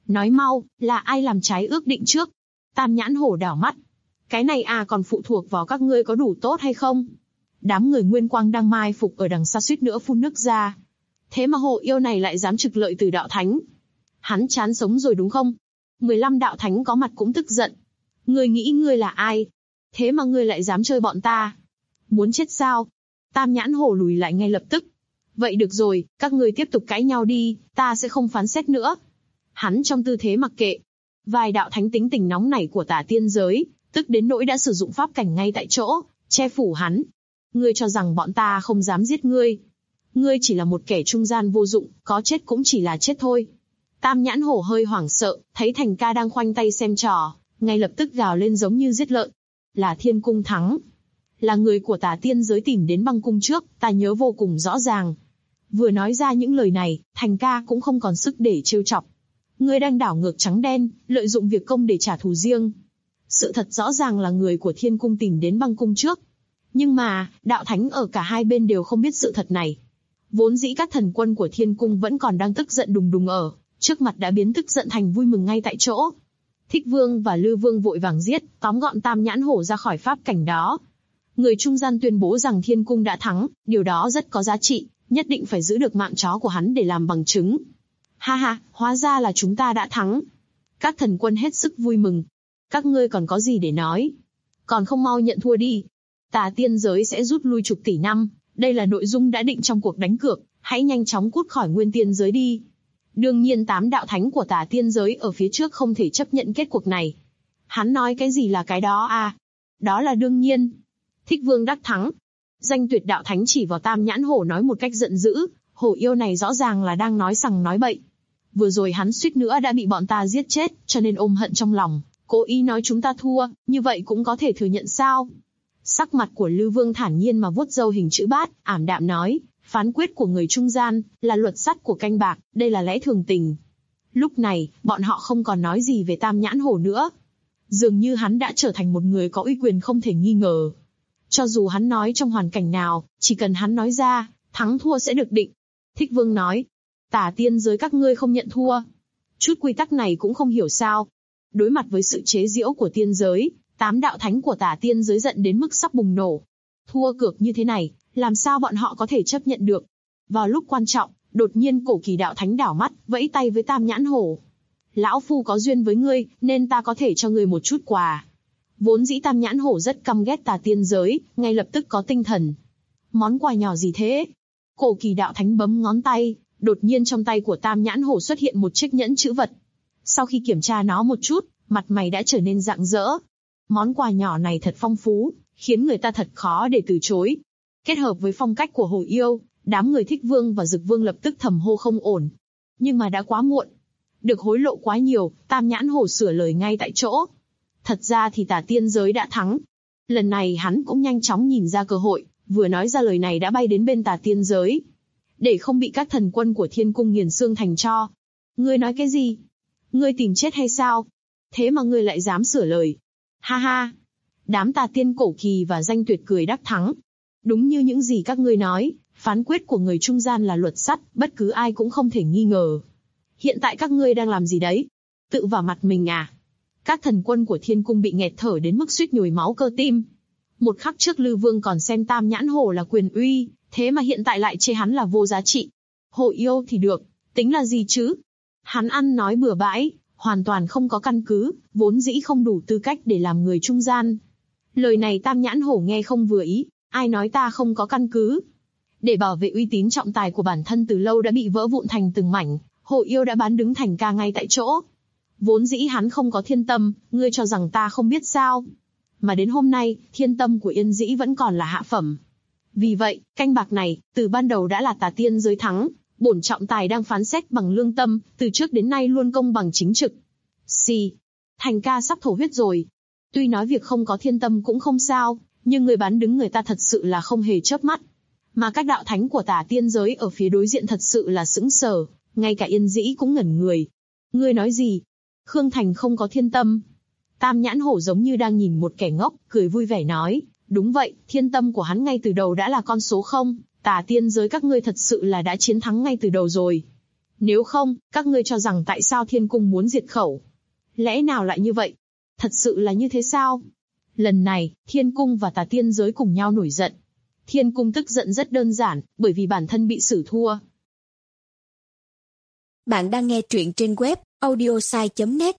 Nói mau, là ai làm trái ước định trước? Tam Nhãn Hổ đảo mắt. Cái này còn phụ thuộc vào các ngươi có đủ tốt hay không? Đám người Nguyên Quang đang mai phục ở đằng xa suýt nữa phun nước ra. Thế mà Hồ Yêu này lại dám trục lợi từ đạo thánh. Hắn chán sống rồi đúng không? 15 đạo thánh có mặt cũng tức giận. Ngươi nghĩ ngươi là ai? Thế mà ngươi lại dám chơi bọn ta? Muốn chết sao? Tam Nhãn Hổ lùi lại ngay lập tức. Vậy được rồi, các ngươi tiếp tục cãi nhau đi, ta sẽ không phán xét nữa. Hắn trong tư thế mặc kệ. Vài đạo thánh tính tình nóng nảy của Tả Tiên giới, tức đến nỗi đã sử dụng pháp cảnh ngay tại chỗ, che phủ hắn. Ngươi cho rằng bọn ta không dám giết ngươi? Ngươi chỉ là một kẻ trung gian vô dụng, có chết cũng chỉ là chết thôi. Tam Nhãn Hổ hơi hoảng sợ, thấy Thành Ca đang khoanh tay xem trò, ngay lập tức gào lên giống như giết lợn. Là Thiên Cung thắng. Là người của Tả Tiên giới tìm đến băng cung trước, ta nhớ vô cùng rõ ràng. Vừa nói ra những lời này, Thành Ca cũng không còn sức để trêu chọc. Ngươi đang đảo ngược trắng đen, lợi dụng việc công để trả thù riêng. Sự thật rõ ràng là người của Thiên Cung tìm đến băng cung trước. Nhưng mà, đạo thánh ở cả hai bên đều không biết sự thật này. Vốn dĩ các thần quân của Thiên Cung vẫn còn đang tức giận đùng đùng ở, trước mặt đã biến tức giận thành vui mừng ngay tại chỗ. Thích Vương và Lư Vương vội vàng giết, tóm gọn Tam Nhãn Hổ ra khỏi pháp cảnh đó. Người trung gian tuyên bố rằng Thiên Cung đã thắng, điều đó rất có giá trị, nhất định phải giữ được mạng chó của hắn để làm bằng chứng. Ha ha, hóa ra là chúng ta đã thắng. Các thần quân hết sức vui mừng. Các ngươi còn có gì để nói? Còn không mau nhận thua đi. Tà Tiên giới sẽ rút lui chục tỷ năm, đây là nội dung đã định trong cuộc đánh cược, hãy nhanh chóng cút khỏi Nguyên Tiên giới đi. Đương nhiên 8 đạo thánh của Tà Tiên giới ở phía trước không thể chấp nhận kết cuộc này. Hắn nói cái gì là cái đó à? Đó là đương nhiên. Thích Vương đắc thắng. Danh Tuyệt đạo thánh chỉ vào Tam Nhãn Hổ nói một cách giận dữ, Hổ yêu này rõ ràng là đang nói sằng nói bậy. Vừa rồi hắn suýt nữa đã bị bọn ta giết chết, cho nên ôm hận trong lòng, cố ý nói chúng ta thua, như vậy cũng có thể thừa nhận sao? Sắc mặt của Lư Vương thản nhiên mà vuốt râu hình chữ bát, ảm đạm nói, phán quyết của người trung gian, là luật sắt của canh bạc, đây là lẽ thường tình. Lúc này, bọn họ không còn nói gì về Tam Nhãn Hổ nữa. Dường như hắn đã trở thành một người có uy quyền không thể nghi ngờ. Cho dù hắn nói trong hoàn cảnh nào, chỉ cần hắn nói ra, thắng thua sẽ được định. Thích Vương nói, Tả Tiên giới các ngươi không nhận thua. Chút quy tắc này cũng không hiểu sao. Đối mặt với sự chế giễu của tiên giới, 8 đạo thánh của Tả Tiên giới giận đến mức sắp bùng nổ. Thua cược như thế này, làm sao bọn họ có thể chấp nhận được? Vào lúc quan trọng, đột nhiên Cổ Kỳ đạo thánh đảo mắt, vẫy tay với Tam Nhãn Hổ. Lão phu có duyên với ngươi, nên ta có thể cho ngươi một chút quà. Vốn dĩ Tam Nhãn Hổ rất căm ghét Tà Tiên giới, ngay lập tức có tinh thần. Món quà nhỏ gì thế? Cổ Kỳ đạo thánh bấm ngón tay, đột nhiên trong tay của Tam Nhãn Hổ xuất hiện một chiếc nhẫn chữ vật. Sau khi kiểm tra nó một chút, mặt mày đã trở nên rạng rỡ. Món quà nhỏ này thật phong phú, khiến người ta thật khó để từ chối. Kết hợp với phong cách của Hổ yêu, đám người Thích Vương và Dực Vương lập tức thầm hô không ổn. Nhưng mà đã quá muộn. Được hối lộ quá nhiều, Tam Nhãn Hổ sửa lời ngay tại chỗ. Thật ra thì Tả Tiên giới đã thắng. Lần này hắn cũng nhanh chóng nhìn ra cơ hội, vừa nói ra lời này đã bay đến bên Tả Tiên giới. Để không bị các thần quân của Thiên Cung nghiền xương thành tro. Ngươi nói cái gì? Ngươi tìm chết hay sao? Thế mà ngươi lại dám sửa lời. Ha ha! Đám Tà Tiên Cổ Kỳ và Danh Tuyệt cười đắc thắng. Đúng như những gì các ngươi nói, phán quyết của người trung gian là luật sắt, bất cứ ai cũng không thể nghi ngờ. Hiện tại các ngươi đang làm gì đấy? Tự vào mặt mình à? Các thần quân của Thiên Cung bị nghẹt thở đến mức suýt nhồi máu cơ tim. Một khắc trước Lư Vương còn xem Tam Nhãn Hổ là quyền uy, thế mà hiện tại lại chê hắn là vô giá trị. Hổ yêu thì được, tính là gì chứ? Hắn ăn nói bừa bãi, hoàn toàn không có căn cứ, vốn dĩ không đủ tư cách để làm người trung gian. Lời này Tam Nhãn Hổ nghe không vừa ý, ai nói ta không có căn cứ? Để bảo vệ uy tín trọng tài của bản thân từ lâu đã bị vỡ vụn thành từng mảnh, Hổ yêu đã bán đứng Thành Ca ngay tại chỗ. Vốn dĩ hắn không có thiên tâm, ngươi cho rằng ta không biết sao? Mà đến hôm nay, thiên tâm của Yên Dĩ vẫn còn là hạ phẩm. Vì vậy, canh bạc này, từ ban đầu đã là Tà Tiên giới thắng, bổn trọng tài đang phán xét bằng lương tâm, từ trước đến nay luôn công bằng chính trực. Thành Ca sắp thổ huyết rồi. Tuy nói việc không có thiên tâm cũng không sao, nhưng người bán đứng người ta thật sự là không hề chớp mắt. Mà các đạo thánh của Tà Tiên giới ở phía đối diện thật sự là sững sờ, ngay cả Yên Dĩ cũng ngẩn người. Ngươi nói gì? Khương Thành không có thiên tâm. Tam Nhãn Hổ giống như đang nhìn một kẻ ngốc, cười vui vẻ nói, đúng vậy, thiên tâm của hắn ngay từ đầu đã là con số 0, Tà Tiên giới các ngươi thật sự là đã chiến thắng ngay từ đầu rồi. Nếu không, các ngươi cho rằng tại sao thiên cung muốn diệt khẩu? Lẽ nào lại như vậy? Thật sự là như thế sao? Lần này, thiên cung và tà tiên giới cùng nhau nổi giận. Thiên cung tức giận rất đơn giản, bởi vì bản thân bị xử thua. Bạn đang nghe truyện trên web audiosai.net.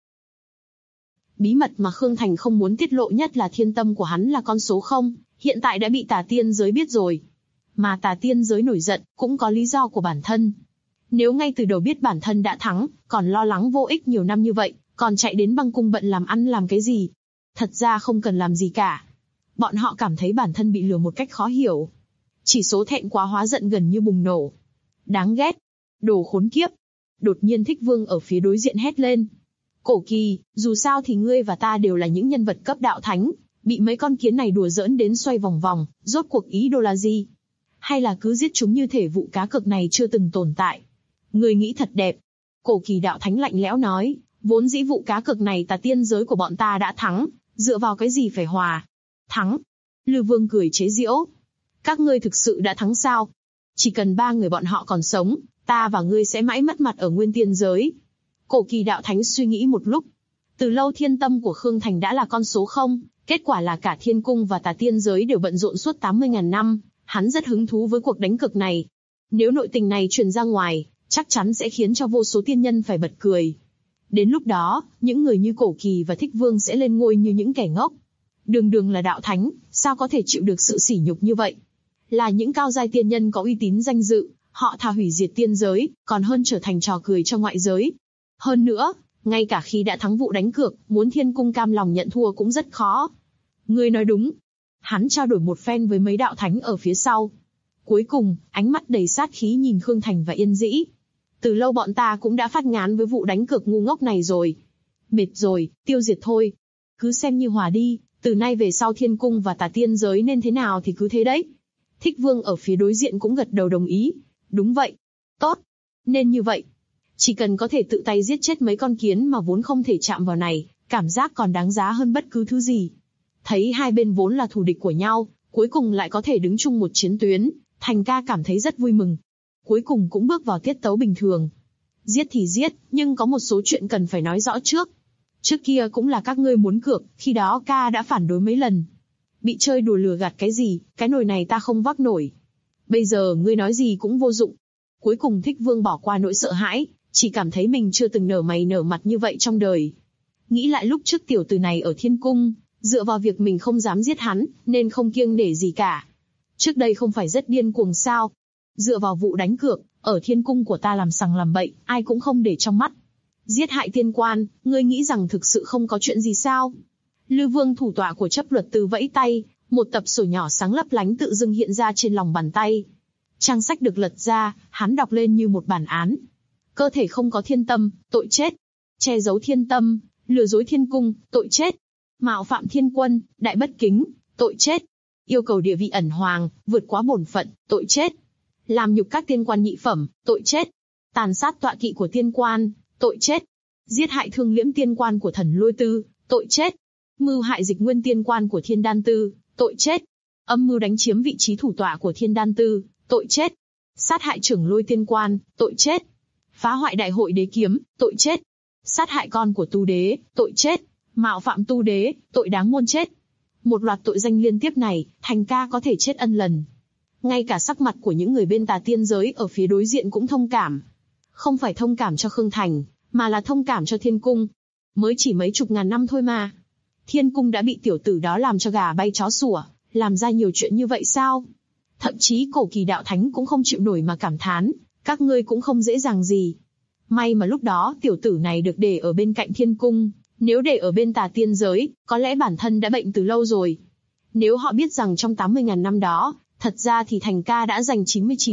Bí mật mà Khương Thành không muốn tiết lộ nhất là thiên tâm của hắn là con số 0, hiện tại đã bị tà tiên giới biết rồi. Mà tà tiên giới nổi giận, cũng có lý do của bản thân. Nếu ngay từ đầu biết bản thân đã thắng, còn lo lắng vô ích nhiều năm như vậy, còn chạy đến băng cung bận làm ăn làm cái gì? Thật ra không cần làm gì cả. Bọn họ cảm thấy bản thân bị lừa một cách khó hiểu. Chỉ số thẹn quá hóa giận gần như bùng nổ. Đáng ghét. Đồ khốn kiếp. Đột nhiên Thích Vương ở phía đối diện hét lên. Cổ Kỳ, dù sao thì ngươi và ta đều là những nhân vật cấp đạo thánh, bị mấy con kiến này đùa giỡn đến xoay vòng vòng, rốt cuộc ý đồ là gì? Hay là cứ giết chúng như thể vụ cá cược này chưa từng tồn tại? Ngươi nghĩ thật đẹp. Cổ Kỳ đạo thánh lạnh lẽo nói, vốn dĩ vụ cá cược này tà tiên giới của bọn ta đã thắng, dựa vào cái gì phải hòa? Thắng? Lư Vương cười chế giễu. Các ngươi thực sự đã thắng sao? Chỉ cần 3 người bọn họ còn sống, ta và ngươi sẽ mãi mất mặt ở nguyên tiên giới. Cổ Kỳ đạo thánh suy nghĩ một lúc. Từ lâu thiên tâm của Khương Thành đã là con số 0, kết quả là cả thiên cung và tà tiên giới đều bận rộn suốt 80.000 năm, hắn rất hứng thú với cuộc đánh cược này. Nếu nội tình này truyền ra ngoài, chắc chắn sẽ khiến cho vô số tiên nhân phải bật cười. Đến lúc đó, những người như Cổ Kỳ và Thích Vương sẽ lên ngôi như những kẻ ngốc. Đường đường là đạo thánh, sao có thể chịu được sự sỉ nhục như vậy? Là những cao giai tiên nhân có uy tín danh dự, họ thà hủy diệt tiên giới, còn hơn trở thành trò cười cho ngoại giới. Hơn nữa, ngay cả khi đã thắng vụ đánh cược, muốn thiên cung cam lòng nhận thua cũng rất khó. Ngươi nói đúng. Hắn trao đổi một phen với mấy đạo thánh ở phía sau. Cuối cùng, ánh mắt đầy sát khí nhìn Khương Thành và Yên Dĩ. Từ lâu bọn ta cũng đã phát ngán với vụ đánh cược ngu ngốc này rồi. Mệt rồi, tiêu diệt thôi. Cứ xem như hòa đi, từ nay về sau thiên cung và tà tiên giới nên thế nào thì cứ thế đấy. Thích Vương ở phía đối diện cũng gật đầu đồng ý. Đúng vậy. Tốt. Nên như vậy. Chỉ cần có thể tự tay giết chết mấy con kiến mà vốn không thể chạm vào này, cảm giác còn đáng giá hơn bất cứ thứ gì. Thấy hai bên vốn là thù địch của nhau, cuối cùng lại có thể đứng chung một chiến tuyến, Thành ca cảm thấy rất vui mừng. Cuối cùng cũng bước vào tiết tấu bình thường. Giết thì giết, nhưng có một số chuyện cần phải nói rõ trước. Trước kia cũng là các ngươi muốn cược, khi đó ca đã phản đối mấy lần. Bị chơi đùa lừa gạt cái gì, cái nồi này ta không vác nổi. Bây giờ ngươi nói gì cũng vô dụng. Cuối cùng Thích Vương bỏ qua nỗi sợ hãi, chỉ cảm thấy mình chưa từng nở mày nở mặt như vậy trong đời. Nghĩ lại lúc trước tiểu tử này ở thiên cung, dựa vào việc mình không dám giết hắn, nên không kiêng nể gì cả. Trước đây không phải rất điên cuồng sao? Dựa vào vụ đánh cược, ở thiên cung của ta làm sằng làm bậy, ai cũng không để trong mắt. Giết hại tiên quan, ngươi nghĩ rằng thực sự không có chuyện gì sao? Lư Vương thủ tọa của chấp luật từ vẫy tay, một tập sổ nhỏ sáng lấp lánh tự dưng hiện ra trên lòng bàn tay. Trang sách được lật ra, hắn đọc lên như một bản án. Cơ thể không có thiên tâm, tội chết. Che giấu thiên tâm, lừa dối thiên cung, tội chết. Mạo phạm thiên quân, đại bất kính, tội chết. Yêu cầu địa vị ẩn hoàng, vượt quá bổn phận, tội chết. Làm nhục các tiên quan nhị phẩm, tội chết. Tàn sát tọa kỵ của tiên quan, tội chết. Giết hại thương liễm tiên quan của thần Lôi Tư, tội chết. Mưu hại dịch nguyên tiên quan của Thiên Đan Tư, tội chết. Âm mưu đánh chiếm vị trí thủ tọa của Thiên Đan Tư, tội chết. Sát hại trưởng Lôi tiên quan, tội chết. Phá hoại đại hội đế kiếm, tội chết. Sát hại con của Tu Đế, tội chết. Mạo phạm Tu Đế, tội đáng muôn chết. Một loạt tội danh liên tiếp này, Thành ca có thể chết ân lần. Ngay cả sắc mặt của những người bên tà tiên giới ở phía đối diện cũng thông cảm. Không phải thông cảm cho Khương Thành, mà là thông cảm cho thiên cung. Mới chỉ mấy chục ngàn năm thôi mà. Thiên cung đã bị tiểu tử đó làm cho gà bay chó sủa, làm ra nhiều chuyện như vậy sao? Thậm chí Cổ Kỳ đạo thánh cũng không chịu nổi mà cảm thán, các ngươi cũng không dễ dàng gì. May mà lúc đó tiểu tử này được để ở bên cạnh thiên cung, nếu để ở bên tà tiên giới, có lẽ bản thân đã bệnh từ lâu rồi. Nếu họ biết rằng trong 80.000 năm đó, thật ra thì Thành ca đã dành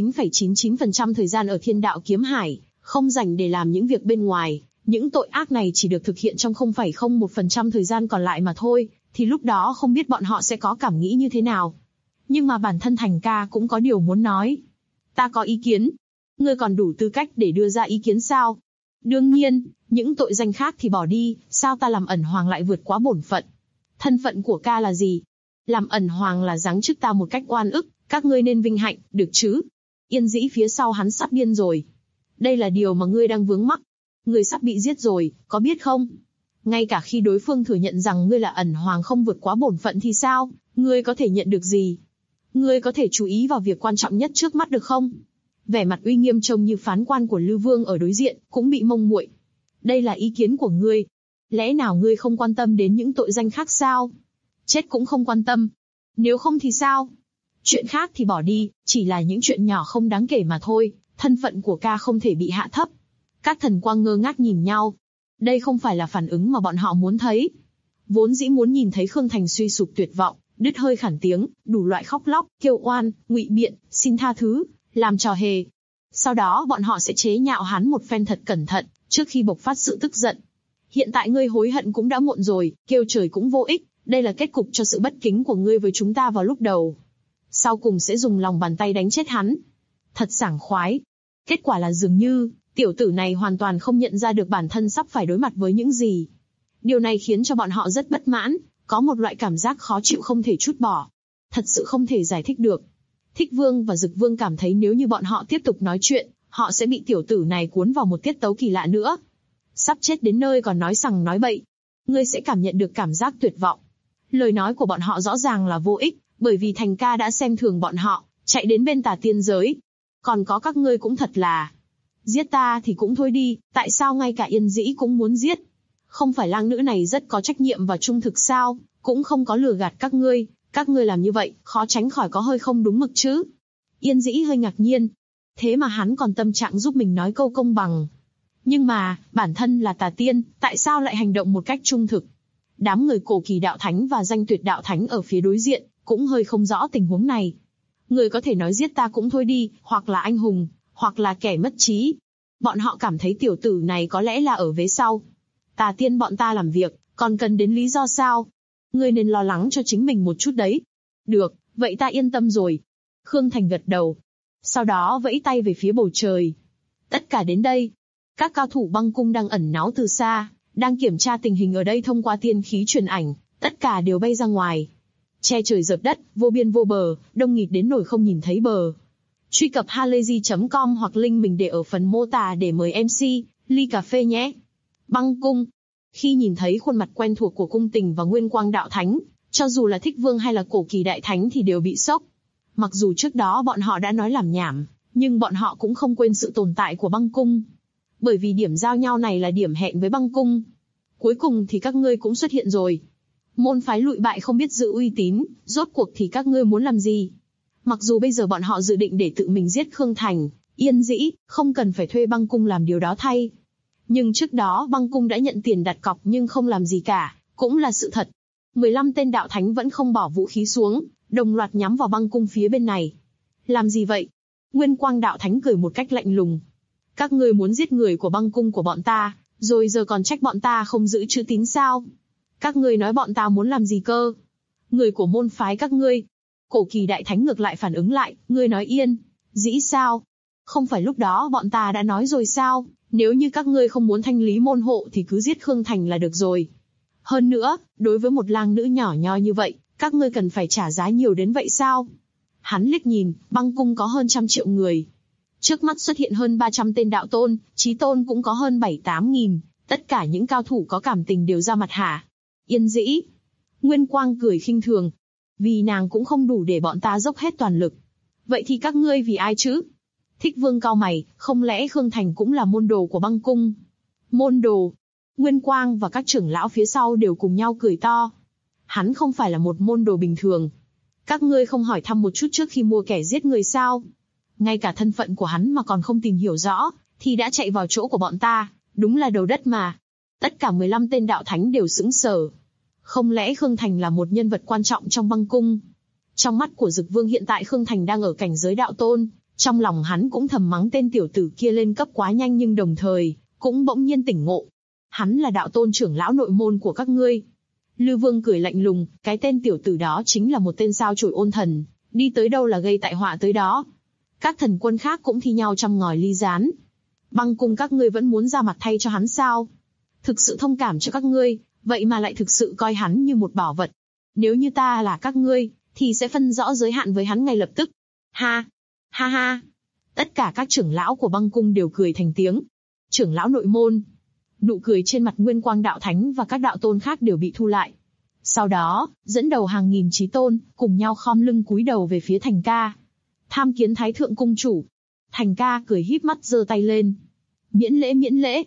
99,99% thời gian ở Thiên Đạo Kiếm Hải, không dành để làm những việc bên ngoài, những tội ác này chỉ được thực hiện trong 0,01% thời gian còn lại mà thôi, thì lúc đó không biết bọn họ sẽ có cảm nghĩ như thế nào. Nhưng mà bản thân Thành ca cũng có điều muốn nói. Ta có ý kiến. Ngươi còn đủ tư cách để đưa ra ý kiến sao? Đương nhiên, những tội danh khác thì bỏ đi, sao ta làm ẩn hoàng lại vượt quá bổn phận? Thân phận của ca là gì? Làm ẩn hoàng là giáng chức ta một cách oan ức, các ngươi nên vinh hạnh, được chứ? Yên Dĩ phía sau hắn sắp điên rồi. Đây là điều mà ngươi đang vướng mắc. Ngươi sắp bị giết rồi, có biết không? Ngay cả khi đối phương thừa nhận rằng ngươi là ẩn hoàng không vượt quá bổn phận thì sao? Ngươi có thể nhận được gì? Ngươi có thể chú ý vào việc quan trọng nhất trước mắt được không? Vẻ mặt uy nghiêm trông như phán quan của Lư Vương ở đối diện, cũng bị mông muội. Đây là ý kiến của ngươi. Lẽ nào ngươi không quan tâm đến những tội danh khác sao? Chết cũng không quan tâm. Nếu không thì sao? Chuyện khác thì bỏ đi, chỉ là những chuyện nhỏ không đáng kể mà thôi, thân phận của ca không thể bị hạ thấp. Các thần quang ngơ ngác nhìn nhau. Đây không phải là phản ứng mà bọn họ muốn thấy. Vốn dĩ muốn nhìn thấy Khương Thành suy sụp tuyệt vọng, đứt hơi khản tiếng, đủ loại khóc lóc, kêu oan, ngụy biện, xin tha thứ, làm trò hề. Sau đó bọn họ sẽ chế nhạo hắn một phen thật cẩn thận, trước khi bộc phát sự tức giận. Hiện tại ngươi hối hận cũng đã muộn rồi, kêu trời cũng vô ích, đây là kết cục cho sự bất kính của ngươi với chúng ta vào lúc đầu. Sau cùng sẽ dùng lòng bàn tay đánh chết hắn. Thật sảng khoái. Kết quả là dường như, tiểu tử này hoàn toàn không nhận ra được bản thân sắp phải đối mặt với những gì. Điều này khiến cho bọn họ rất bất mãn, có một loại cảm giác khó chịu không thể trút bỏ. Thật sự không thể giải thích được. Thích Vương và Dực Vương cảm thấy nếu như bọn họ tiếp tục nói chuyện, họ sẽ bị tiểu tử này cuốn vào một tiết tấu kỳ lạ nữa. Sắp chết đến nơi còn nói sằng nói bậy. Ngươi sẽ cảm nhận được cảm giác tuyệt vọng. Lời nói của bọn họ rõ ràng là vô ích, bởi vì Thành ca đã xem thường bọn họ, chạy đến bên tà tiên giới. Còn có các ngươi cũng thật là... Giết ta thì cũng thôi đi, tại sao ngay cả Yên Dĩ cũng muốn giết? Không phải lang nữ này rất có trách nhiệm và trung thực sao, cũng không có lừa gạt các ngươi làm như vậy, khó tránh khỏi có hơi không đúng mực chứ. Yên Dĩ hơi ngạc nhiên. Thế mà hắn còn tâm trạng giúp mình nói câu công bằng. Nhưng mà, bản thân là tà tiên, tại sao lại hành động một cách trung thực? Đám người Cổ Kỳ đạo thánh và Danh Tuyệt đạo thánh ở phía đối diện, cũng hơi không rõ tình huống này. Người có thể nói giết ta cũng thôi đi, hoặc là anh hùng, hoặc là kẻ mất trí. Bọn họ cảm thấy tiểu tử này có lẽ là ở vế sau. Tà tiên bọn ta làm việc, còn cần đến lý do sao? Ngươi nên lo lắng cho chính mình một chút đấy. Được, vậy ta yên tâm rồi. Khương Thành gật đầu. Sau đó vẫy tay về phía bầu trời. Tất cả đến đây. Các cao thủ băng cung đang ẩn náu từ xa, đang kiểm tra tình hình ở đây thông qua tiên khí truyền ảnh, tất cả đều bay ra ngoài. Che trời dợp đất, vô biên vô bờ, đông nghịt đến nỗi không nhìn thấy bờ. Truy cập halayzi.com hoặc link mình để ở phần mô tả để mời MC, ly cà phê nhé. Băng cung. Khi nhìn thấy khuôn mặt quen thuộc của Cung Tình và Nguyên Quang đạo thánh, cho dù là Thích Vương hay là Cổ Kỳ đại thánh thì đều bị sốc. Mặc dù trước đó bọn họ đã nói làm nhảm, nhưng bọn họ cũng không quên sự tồn tại của băng cung. Bởi vì điểm giao nhau này là điểm hẹn với băng cung. Cuối cùng thì các ngươi cũng xuất hiện rồi. Môn phái lụi bại không biết giữ uy tín, rốt cuộc thì các ngươi muốn làm gì? Mặc dù bây giờ bọn họ dự định để tự mình giết Khương Thành, Yên Dĩ, không cần phải thuê băng cung làm điều đó thay. Nhưng trước đó băng cung đã nhận tiền đặt cọc nhưng không làm gì cả, cũng là sự thật. 15 tên đạo thánh vẫn không bỏ vũ khí xuống, đồng loạt nhắm vào băng cung phía bên này. Làm gì vậy? Nguyên Quang đạo thánh cười một cách lạnh lùng. Các ngươi muốn giết người của băng cung của bọn ta, rồi giờ còn trách bọn ta không giữ chữ tín sao? Các ngươi nói bọn ta muốn làm gì cơ? Người của môn phái các ngươi. Cổ Kỳ đại thánh ngược lại phản ứng lại, ngươi nói Yên Dĩ sao? Không phải lúc đó bọn ta đã nói rồi sao? Nếu như các ngươi không muốn thanh lý môn hộ thì cứ giết Khương Thành là được rồi. Hơn nữa, đối với một lang nữ nhỏ nhoi như vậy, các ngươi cần phải trả giá nhiều đến vậy sao? Hắn liếc nhìn, băng cung có hơn 100 triệu người. Trước mắt xuất hiện hơn 300 tên đạo tôn, chí tôn cũng có hơn 7-8 nghìn, tất cả những cao thủ có cảm tình đều ra mặt hả? Yên Dĩ. Nguyên Quang cười khinh thường. Vì nàng cũng không đủ để bọn ta dốc hết toàn lực. Vậy thì các ngươi vì ai chứ? Thích Vương cau mày, không lẽ Khương Thành cũng là môn đồ của băng cung? Môn đồ? Nguyên Quang và các trưởng lão phía sau đều cùng nhau cười to. Hắn không phải là một môn đồ bình thường. Các ngươi không hỏi thăm một chút trước khi mua kẻ giết người sao? Ngay cả thân phận của hắn mà còn không tìm hiểu rõ, thì đã chạy vào chỗ của bọn ta, đúng là đầu đất mà. Tất cả 15 tên đạo thánh đều sững sờ. Không lẽ Khương Thành là một nhân vật quan trọng trong băng cung? Trong mắt của Dực Vương hiện tại Khương Thành đang ở cảnh giới đạo tôn, trong lòng hắn cũng thầm mắng tên tiểu tử kia lên cấp quá nhanh nhưng đồng thời, cũng bỗng nhiên tỉnh ngộ. Hắn là đạo tôn trưởng lão nội môn của các ngươi. Lư Vương cười lạnh lùng, cái tên tiểu tử đó chính là một tên sao chổi ôn thần, đi tới đâu là gây tại họa tới đó. Các thần quân khác cũng thi nhau châm ngòi ly gián. Băng cung các ngươi vẫn muốn ra mặt thay cho hắn sao? Thực sự thông cảm cho các ngươi, vậy mà lại thực sự coi hắn như một bảo vật. Nếu như ta là các ngươi, thì sẽ phân rõ giới hạn với hắn ngay lập tức. Ha! Ha ha! Tất cả các trưởng lão của băng cung đều cười thành tiếng. Trưởng lão nội môn. Nụ cười trên mặt Nguyên Quang đạo thánh và các đạo tôn khác đều bị thu lại. Sau đó, dẫn đầu hàng nghìn chí tôn, cùng nhau khom lưng cúi đầu về phía Thành Ca. Tham kiến Thái Thượng Cung Chủ. Thành Ca cười híp mắt giơ tay lên. Miễn lễ miễn lễ.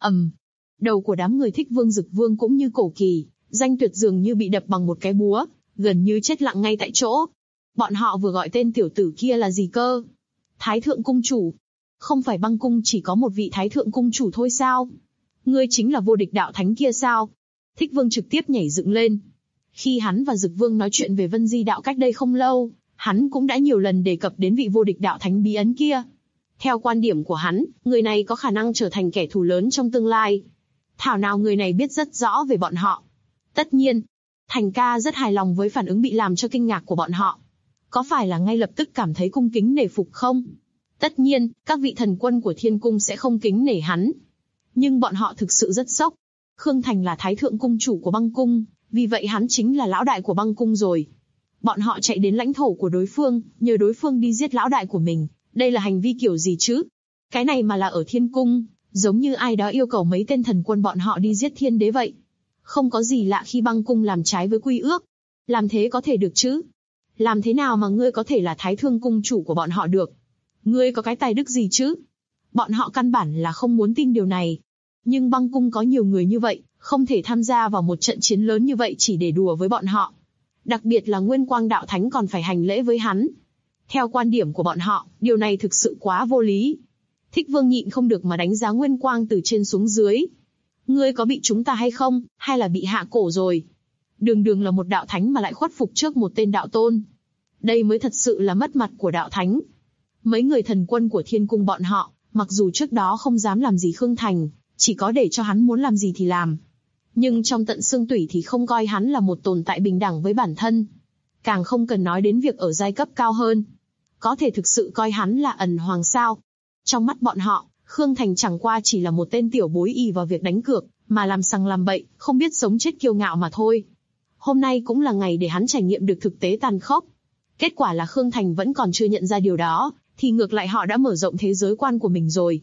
Đầu của đám người Thích Vương Dực Vương cũng như Cổ Kỳ, Danh Tuyệt dường như bị đập bằng một cái búa, gần như chết lặng ngay tại chỗ. Bọn họ vừa gọi tên tiểu tử kia là gì cơ? Thái Thượng Cung Chủ. Không phải băng cung chỉ có một vị Thái Thượng Cung Chủ thôi sao? Ngươi chính là vô địch đạo thánh kia sao? Thích Vương trực tiếp nhảy dựng lên. Khi hắn và Dực Vương nói chuyện về Vân Di đạo cách đây không lâu, hắn cũng đã nhiều lần đề cập đến vị vô địch đạo thánh bí ấn kia. Theo quan điểm của hắn, người này có khả năng trở thành kẻ thù lớn trong tương lai. Thảo nào người này biết rất rõ về bọn họ. Tất nhiên, Thành Ca rất hài lòng với phản ứng bị làm cho kinh ngạc của bọn họ. Có phải là ngay lập tức cảm thấy cung kính nể phục không? Tất nhiên, các vị thần quân của Thiên Cung sẽ không kính nể hắn. Nhưng bọn họ thực sự rất sốc. Khương Thành là Thái Thượng Cung Chủ của băng cung, vì vậy hắn chính là lão đại của băng cung rồi. Bọn họ chạy đến lãnh thổ của đối phương, nhờ đối phương đi giết lão đại của mình. Đây là hành vi kiểu gì chứ? Cái này mà là ở Thiên Cung, giống như ai đó yêu cầu mấy tên thần quân bọn họ đi giết thiên đế vậy. Không có gì lạ khi băng cung làm trái với quy ước. Làm thế có thể được chứ? Làm thế nào mà ngươi có thể là Thái Thượng Cung Chủ của bọn họ được? Ngươi có cái tài đức gì chứ? Bọn họ căn bản là không muốn tin điều này. Nhưng băng cung có nhiều người như vậy, không thể tham gia vào một trận chiến lớn như vậy chỉ để đùa với bọn họ. Đặc biệt là Nguyên Quang đạo thánh còn phải hành lễ với hắn. Theo quan điểm của bọn họ, điều này thực sự quá vô lý. Thích Vương nhịn không được mà đánh giá Nguyên Quang từ trên xuống dưới. Ngươi có bị chúng ta hay không, hay là bị hạ cổ rồi? Đường đường là một đạo thánh mà lại khuất phục trước một tên đạo tôn. Đây mới thật sự là mất mặt của đạo thánh. Mấy người thần quân của Thiên Cung bọn họ, mặc dù trước đó không dám làm gì Khương Thành, chỉ có để cho hắn muốn làm gì thì làm. Nhưng trong tận xương tủy thì không coi hắn là một tồn tại bình đẳng với bản thân. Càng không cần nói đến việc ở giai cấp cao hơn. Có thể thực sự coi hắn là ẩn hoàng sao. Trong mắt bọn họ, Khương Thành chẳng qua chỉ là một tên tiểu bối ỷ vào việc đánh cược, mà làm sằng làm bậy, không biết sống chết kiêu ngạo mà thôi. Hôm nay cũng là ngày để hắn trải nghiệm được thực tế tàn khốc. Kết quả là Khương Thành vẫn còn chưa nhận ra điều đó, thì ngược lại họ đã mở rộng thế giới quan của mình rồi.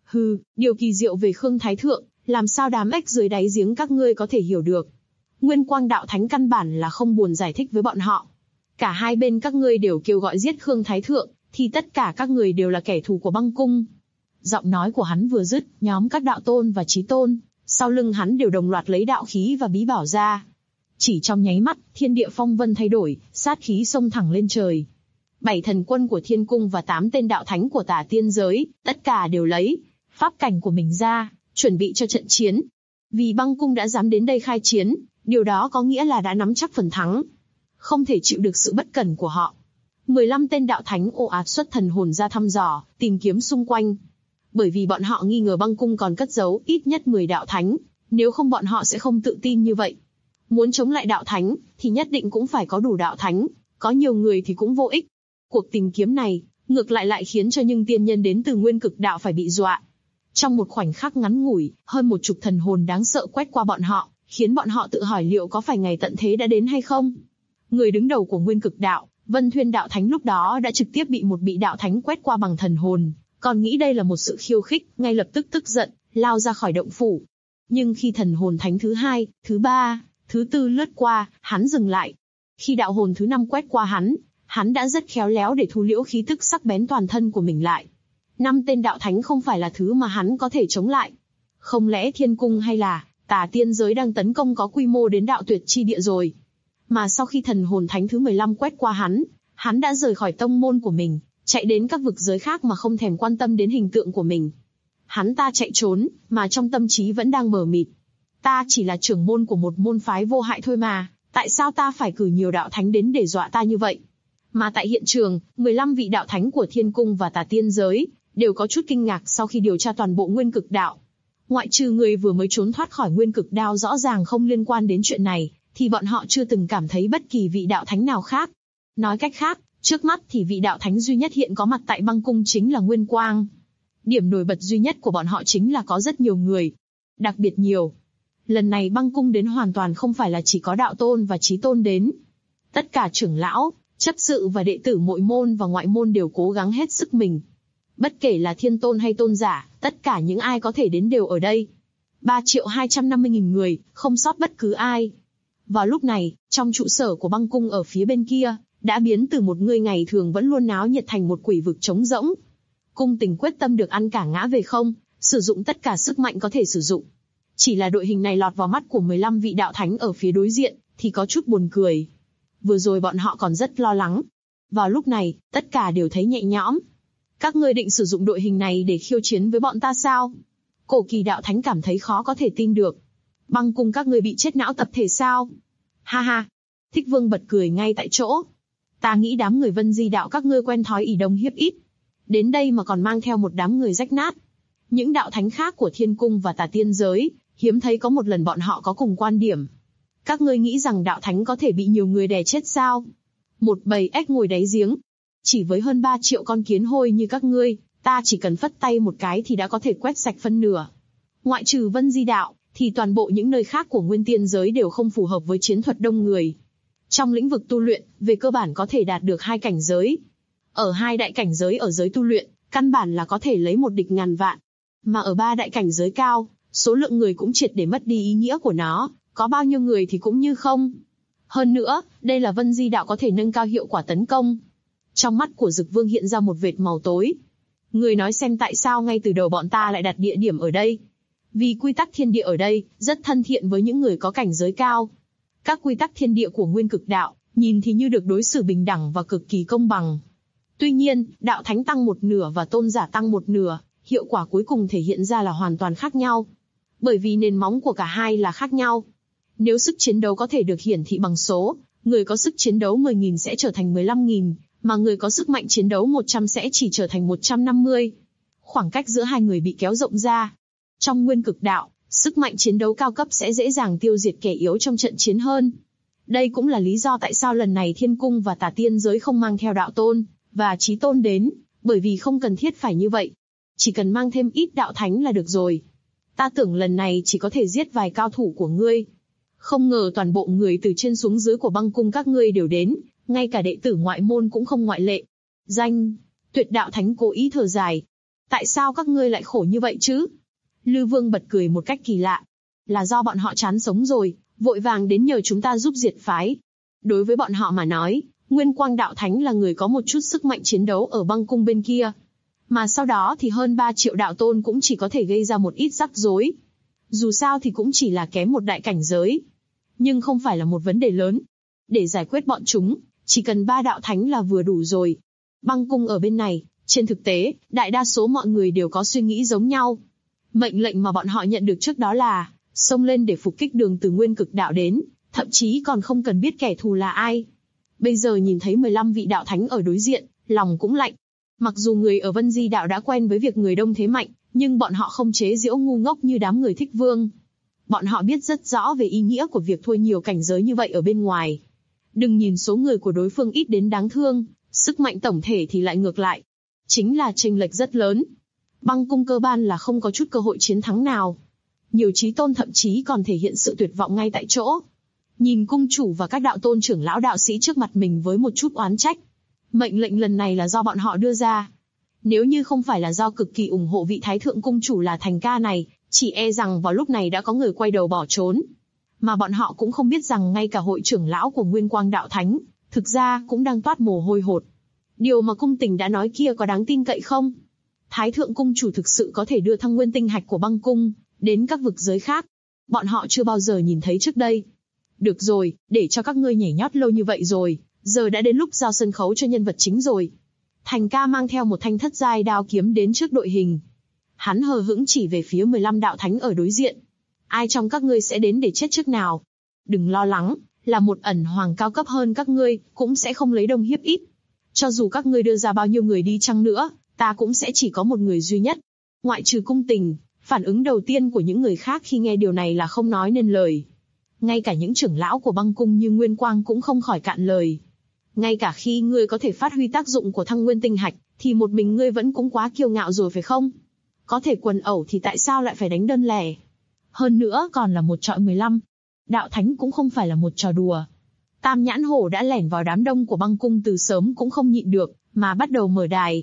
Điều kỳ diệu về Khương Thái Thượng, làm sao đám ếch dưới đáy giếng các ngươi có thể hiểu được. Nguyên Quang đạo thánh căn bản là không buồn giải thích với bọn họ. Cả hai bên các ngươi đều kêu gọi giết Khương Thái Thượng, thì tất cả các người đều là kẻ thù của băng cung. Giọng nói của hắn vừa dứt, nhóm các đạo tôn và chí tôn, sau lưng hắn đều đồng loạt lấy đạo khí và bí bảo ra. Chỉ trong nháy mắt, thiên địa phong vân thay đổi, sát khí xông thẳng lên trời. 7 thần quân của Thiên Cung và 8 tên đạo thánh của Tả Tiên Giới, tất cả đều lấy pháp cảnh của mình ra, chuẩn bị cho trận chiến. Vì băng cung đã dám đến đây khai chiến, điều đó có nghĩa là đã nắm chắc phần thắng. Không thể chịu được sự bất cẩn của họ. 15 tên đạo thánh ồ ạt xuất thần hồn ra thăm dò, tìm kiếm xung quanh. Bởi vì bọn họ nghi ngờ băng cung còn cất giấu ít nhất 10 đạo thánh, nếu không bọn họ sẽ không tự tin như vậy. Muốn chống lại đạo thánh, thì nhất định cũng phải có đủ đạo thánh, có nhiều người thì cũng vô ích. Cuộc tìm kiếm này, ngược lại khiến cho những tiên nhân đến từ Nguyên Cực đạo phải bị dọa. Trong một khoảnh khắc ngắn ngủi, hơn 10 thần hồn đáng sợ quét qua bọn họ, khiến bọn họ tự hỏi liệu có phải ngày tận thế đã đến hay không. Người đứng đầu của Nguyên Cực đạo, Vân Thuyên đạo thánh lúc đó đã trực tiếp bị một vị đạo thánh quét qua bằng thần hồn, còn nghĩ đây là một sự khiêu khích, ngay lập tức tức giận, lao ra khỏi động phủ. Nhưng khi thần hồn thánh thứ 2, thứ 3, thứ 4 lướt qua, hắn dừng lại. Khi đạo hồn thứ 5 quét qua hắn đã rất khéo léo để thu liễu khí tức sắc bén toàn thân của mình lại. 5 tên đạo thánh không phải là thứ mà hắn có thể chống lại. Không lẽ Thiên Cung hay là Tà Tiên Giới đang tấn công có quy mô đến đạo tuyệt chi địa rồi? Mà sau khi thần hồn thánh thứ 15 quét qua hắn đã rời khỏi tông môn của mình, chạy đến các vực giới khác mà không thèm quan tâm đến hình tượng của mình. Hắn ta chạy trốn, mà trong tâm trí vẫn đang mờ mịt. Ta chỉ là trưởng môn của một môn phái vô hại thôi mà, tại sao ta phải cử nhiều đạo thánh đến để dọa ta như vậy? Mà tại hiện trường, 15 vị đạo thánh của Thiên Cung và Tà Tiên Giới đều có chút kinh ngạc sau khi điều tra toàn bộ Nguyên Cực đạo. Ngoại trừ người vừa mới trốn thoát khỏi Nguyên Cực đạo rõ ràng không liên quan đến chuyện này, thì bọn họ chưa từng cảm thấy bất kỳ vị đạo thánh nào khác. Nói cách khác, trước mắt thì vị đạo thánh duy nhất hiện có mặt tại băng cung chính là Nguyên Quang. Điểm nổi bật duy nhất của bọn họ chính là có rất nhiều người. Đặc biệt nhiều. Lần này băng cung đến hoàn toàn không phải là chỉ có đạo tôn và chí tôn đến. Tất cả trưởng lão, chấp sự và đệ tử nội môn và ngoại môn đều cố gắng hết sức mình. Bất kể là thiên tôn hay tôn giả, tất cả những ai có thể đến đều ở đây. 3.250.000 người, không sót bất cứ ai. Vào lúc này, trong trụ sở của băng cung ở phía bên kia, đã biến từ một người ngày thường vẫn luôn náo nhiệt thành một quỷ vực trống rỗng. Cung Tình quyết tâm được ăn cả ngã về không, sử dụng tất cả sức mạnh có thể sử dụng. Chỉ là đội hình này lọt vào mắt của 15 vị đạo thánh ở phía đối diện, thì có chút buồn cười. Vừa rồi bọn họ còn rất lo lắng. Vào lúc này, tất cả đều thấy nhẹ nhõm. Các ngươi định sử dụng đội hình này để khiêu chiến với bọn ta sao? Cổ Kỳ đạo thánh cảm thấy khó có thể tin được. Băng cung các ngươi bị chết não tập thể sao? Ha ha! Thích Vương bật cười ngay tại chỗ. Ta nghĩ đám người Vân Di đạo các ngươi quen thói ỷ đông hiếp ít. Đến đây mà còn mang theo một đám người rách nát. Những đạo thánh khác của thiên cung và tà tiên giới, hiếm thấy có một lần bọn họ có cùng quan điểm. Các ngươi nghĩ rằng đạo thánh có thể bị nhiều người đè chết sao? Một bầy ếch ngồi đáy giếng. Chỉ với hơn 3 triệu con kiến hôi như các ngươi, ta chỉ cần phất tay một cái thì đã có thể quét sạch phân nửa. Ngoại trừ Vân Di đạo, thì toàn bộ những nơi khác của nguyên tiên giới đều không phù hợp với chiến thuật đông người. Trong lĩnh vực tu luyện, về cơ bản có thể đạt được 2 cảnh giới. Ở 2 đại cảnh giới ở giới tu luyện, căn bản là có thể lấy một địch ngàn vạn. Mà ở 3 đại cảnh giới cao, số lượng người cũng triệt để mất đi ý nghĩa của nó, có bao nhiêu người thì cũng như không. Hơn nữa, đây là Vân Di đạo có thể nâng cao hiệu quả tấn công. Trong mắt của Dực Vương hiện ra một vệt màu tối. Người nói xem tại sao ngay từ đầu bọn ta lại đặt địa điểm ở đây. Vì quy tắc thiên địa ở đây, rất thân thiện với những người có cảnh giới cao. Các quy tắc thiên địa của nguyên cực đạo, nhìn thì như được đối xử bình đẳng và cực kỳ công bằng. Tuy nhiên, đạo thánh tăng một nửa và tôn giả tăng một nửa, hiệu quả cuối cùng thể hiện ra là hoàn toàn khác nhau. Bởi vì nền móng của cả hai là khác nhau. Nếu sức chiến đấu có thể được hiển thị bằng số, người có sức chiến đấu 10.000 sẽ trở thành 15.000, mà người có sức mạnh chiến đấu 100 sẽ chỉ trở thành 150. Khoảng cách giữa hai người bị kéo rộng ra. Trong nguyên cực đạo, sức mạnh chiến đấu cao cấp sẽ dễ dàng tiêu diệt kẻ yếu trong trận chiến hơn. Đây cũng là lý do tại sao lần này thiên cung và tà tiên giới không mang theo đạo tôn và chí tôn đến, bởi vì không cần thiết phải như vậy. Chỉ cần mang thêm ít đạo thánh là được rồi. Ta tưởng lần này chỉ có thể giết vài cao thủ của ngươi. Không ngờ toàn bộ người từ trên xuống dưới của băng cung các ngươi đều đến, ngay cả đệ tử ngoại môn cũng không ngoại lệ. Tuyệt đạo thánh cố ý thở dài. Tại sao các ngươi lại khổ như vậy chứ? Lư Vương bật cười một cách kỳ lạ. Là do bọn họ chán sống rồi, vội vàng đến nhờ chúng ta giúp diệt phái. Đối với bọn họ mà nói, Nguyên Quang đạo thánh là người có một chút sức mạnh chiến đấu ở băng cung bên kia. Mà sau đó thì hơn 3 triệu đạo tôn cũng chỉ có thể gây ra một ít rắc rối. Dù sao thì cũng chỉ là kém một đại cảnh giới. Nhưng không phải là một vấn đề lớn. Để giải quyết bọn chúng, chỉ cần 3 đạo thánh là vừa đủ rồi. Băng cung ở bên này, trên thực tế, đại đa số mọi người đều có suy nghĩ giống nhau. Mệnh lệnh mà bọn họ nhận được trước đó là xông lên để phục kích đường từ nguyên cực đạo đến, thậm chí còn không cần biết kẻ thù là ai. Bây giờ nhìn thấy 15 vị đạo thánh ở đối diện, lòng cũng lạnh. Mặc dù người ở Vân Di đạo đã quen với việc người đông thế mạnh, nhưng bọn họ không chế giễu ngu ngốc như đám người Thích Vương. Bọn họ biết rất rõ về ý nghĩa của việc thua nhiều cảnh giới như vậy ở bên ngoài. Đừng nhìn số người của đối phương ít đến đáng thương, sức mạnh tổng thể thì lại ngược lại. Chính là chênh lệch rất lớn. Băng cung cơ bản là không có chút cơ hội chiến thắng nào. Nhiều chí tôn thậm chí còn thể hiện sự tuyệt vọng ngay tại chỗ. Nhìn cung chủ và các đạo tôn trưởng lão đạo sĩ trước mặt mình với một chút oán trách. Mệnh lệnh lần này là do bọn họ đưa ra. Nếu như không phải là do cực kỳ ủng hộ vị thái thượng cung chủ là Thành Ca này, chỉ e rằng vào lúc này đã có người quay đầu bỏ trốn. Mà bọn họ cũng không biết rằng ngay cả hội trưởng lão của Nguyên Quang đạo thánh, thực ra cũng đang toát mồ hôi hột. Điều mà cung tình đã nói kia có đáng tin cậy không? Thái thượng cung chủ thực sự có thể đưa thăng nguyên tinh hạch của băng cung đến các vực giới khác. Bọn họ chưa bao giờ nhìn thấy trước đây. Được rồi, để cho các ngươi nhảy nhót lâu như vậy rồi, giờ đã đến lúc giao sân khấu cho nhân vật chính rồi. Thành Ca mang theo một thanh thất giai đao kiếm đến trước đội hình. Hắn hờ hững chỉ về phía 15 đạo thánh ở đối diện. Ai trong các ngươi sẽ đến để chết trước nào? Đừng lo lắng, là một ẩn hoàng cao cấp hơn các ngươi, cũng sẽ không lấy đông hiếp ít. Cho dù các ngươi đưa ra bao nhiêu người đi chăng nữa, ta cũng sẽ chỉ có một người duy nhất. Ngoại trừ cung tình, phản ứng đầu tiên của những người khác khi nghe điều này là không nói nên lời. Ngay cả những trưởng lão của băng cung như Nguyên Quang cũng không khỏi cạn lời. Ngay cả khi ngươi có thể phát huy tác dụng của thăng nguyên tinh hạch, thì một mình ngươi vẫn cũng quá kiêu ngạo rồi phải không? Có thể quần ẩu thì tại sao lại phải đánh đơn lẻ? Hơn nữa còn là một trọi 15. Đạo thánh cũng không phải là một trò đùa. Tam Nhãn Hổ đã lẻn vào đám đông của băng cung từ sớm cũng không nhịn được, mà bắt đầu mở đài.